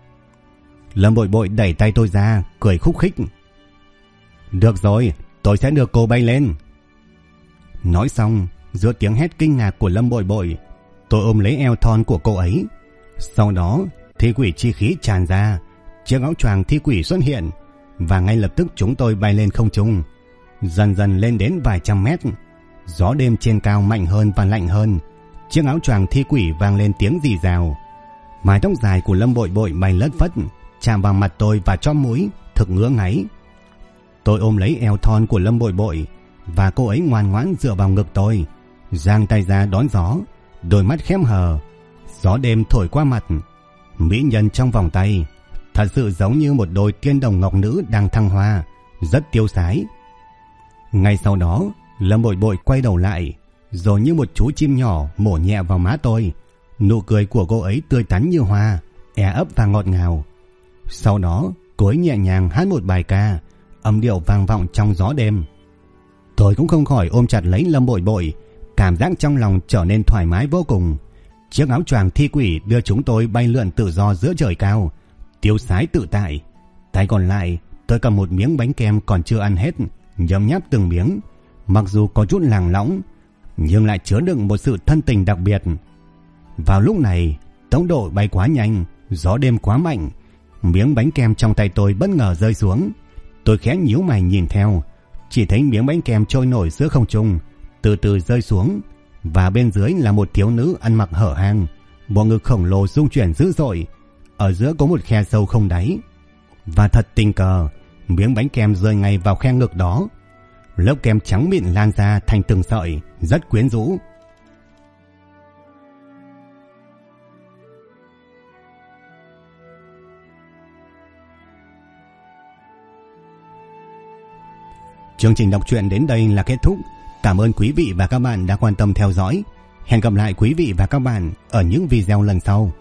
Lâm Bội Bội đẩy tay tôi ra, cười khúc khích: Được rồi, tôi sẽ đưa cô bay lên. Nói xong, giữa tiếng hét kinh ngạc của Lâm Bội Bội, tôi ôm lấy eo thon của cô ấy. Sau đó, thi quỷ chi khí tràn ra, chiếc áo choàng thi quỷ xuất hiện, và ngay lập tức chúng tôi bay lên không trung, dần dần lên đến vài trăm mét. Gió đêm trên cao mạnh hơn và lạnh hơn, chiếc áo choàng thi quỷ vang lên tiếng rì rào. Mái tóc dài của Lâm Bội Bội bay lất phất, chạm vào mặt tôi và chóp mũi, thực ngứa ngáy. Tôi ôm lấy eo thon của Lâm Bội Bội và cô ấy ngoan ngoãn dựa vào ngực tôi, giang tay ra đón gió, đôi mắt khép hờ. Gió đêm thổi qua mặt, mỹ nhân trong vòng tay thật sự giống như một đôi tiên đồng ngọc nữ đang thăng hoa, rất tiêu sái. Ngay sau đó, Lâm Bội Bội quay đầu lại, rồi như một chú chim nhỏ mổ nhẹ vào má tôi. Nụ cười của cô ấy tươi tắn như hoa, e ấp và ngọt ngào. Sau đó, cô ấy nhẹ nhàng hát một bài ca, âm điệu vang vọng trong gió đêm. Tôi cũng không khỏi ôm chặt lấy Lâm Bội Bội, cảm giác trong lòng trở nên thoải mái vô cùng. Chiếc áo choàng thi quỷ đưa chúng tôi bay lượn tự do giữa trời cao, tiêu sái tự tại. Tay còn lại, tôi cầm một miếng bánh kem còn chưa ăn hết, nhấm nháp từng miếng. Mặc dù có chút làng lõng, nhưng lại chứa đựng một sự thân tình đặc biệt. Vào lúc này, tốc độ bay quá nhanh, gió đêm quá mạnh, miếng bánh kem trong tay tôi bất ngờ rơi xuống. Tôi khẽ nhíu mày nhìn theo, chỉ thấy miếng bánh kem trôi nổi giữa không trung, từ từ rơi xuống, và bên dưới là một thiếu nữ ăn mặc hở hang, bộ ngực khổng lồ rung chuyển dữ dội, ở giữa có một khe sâu không đáy. Và thật tình cờ, miếng bánh kem rơi ngay vào khe ngực đó. Lớp kem trắng mịn lan ra thành từng sợi, rất quyến rũ. Chương trình đọc truyện đến đây là kết thúc. Cảm ơn quý vị và các bạn đã quan tâm theo dõi. Hẹn gặp lại quý vị và các bạn ở những video lần sau.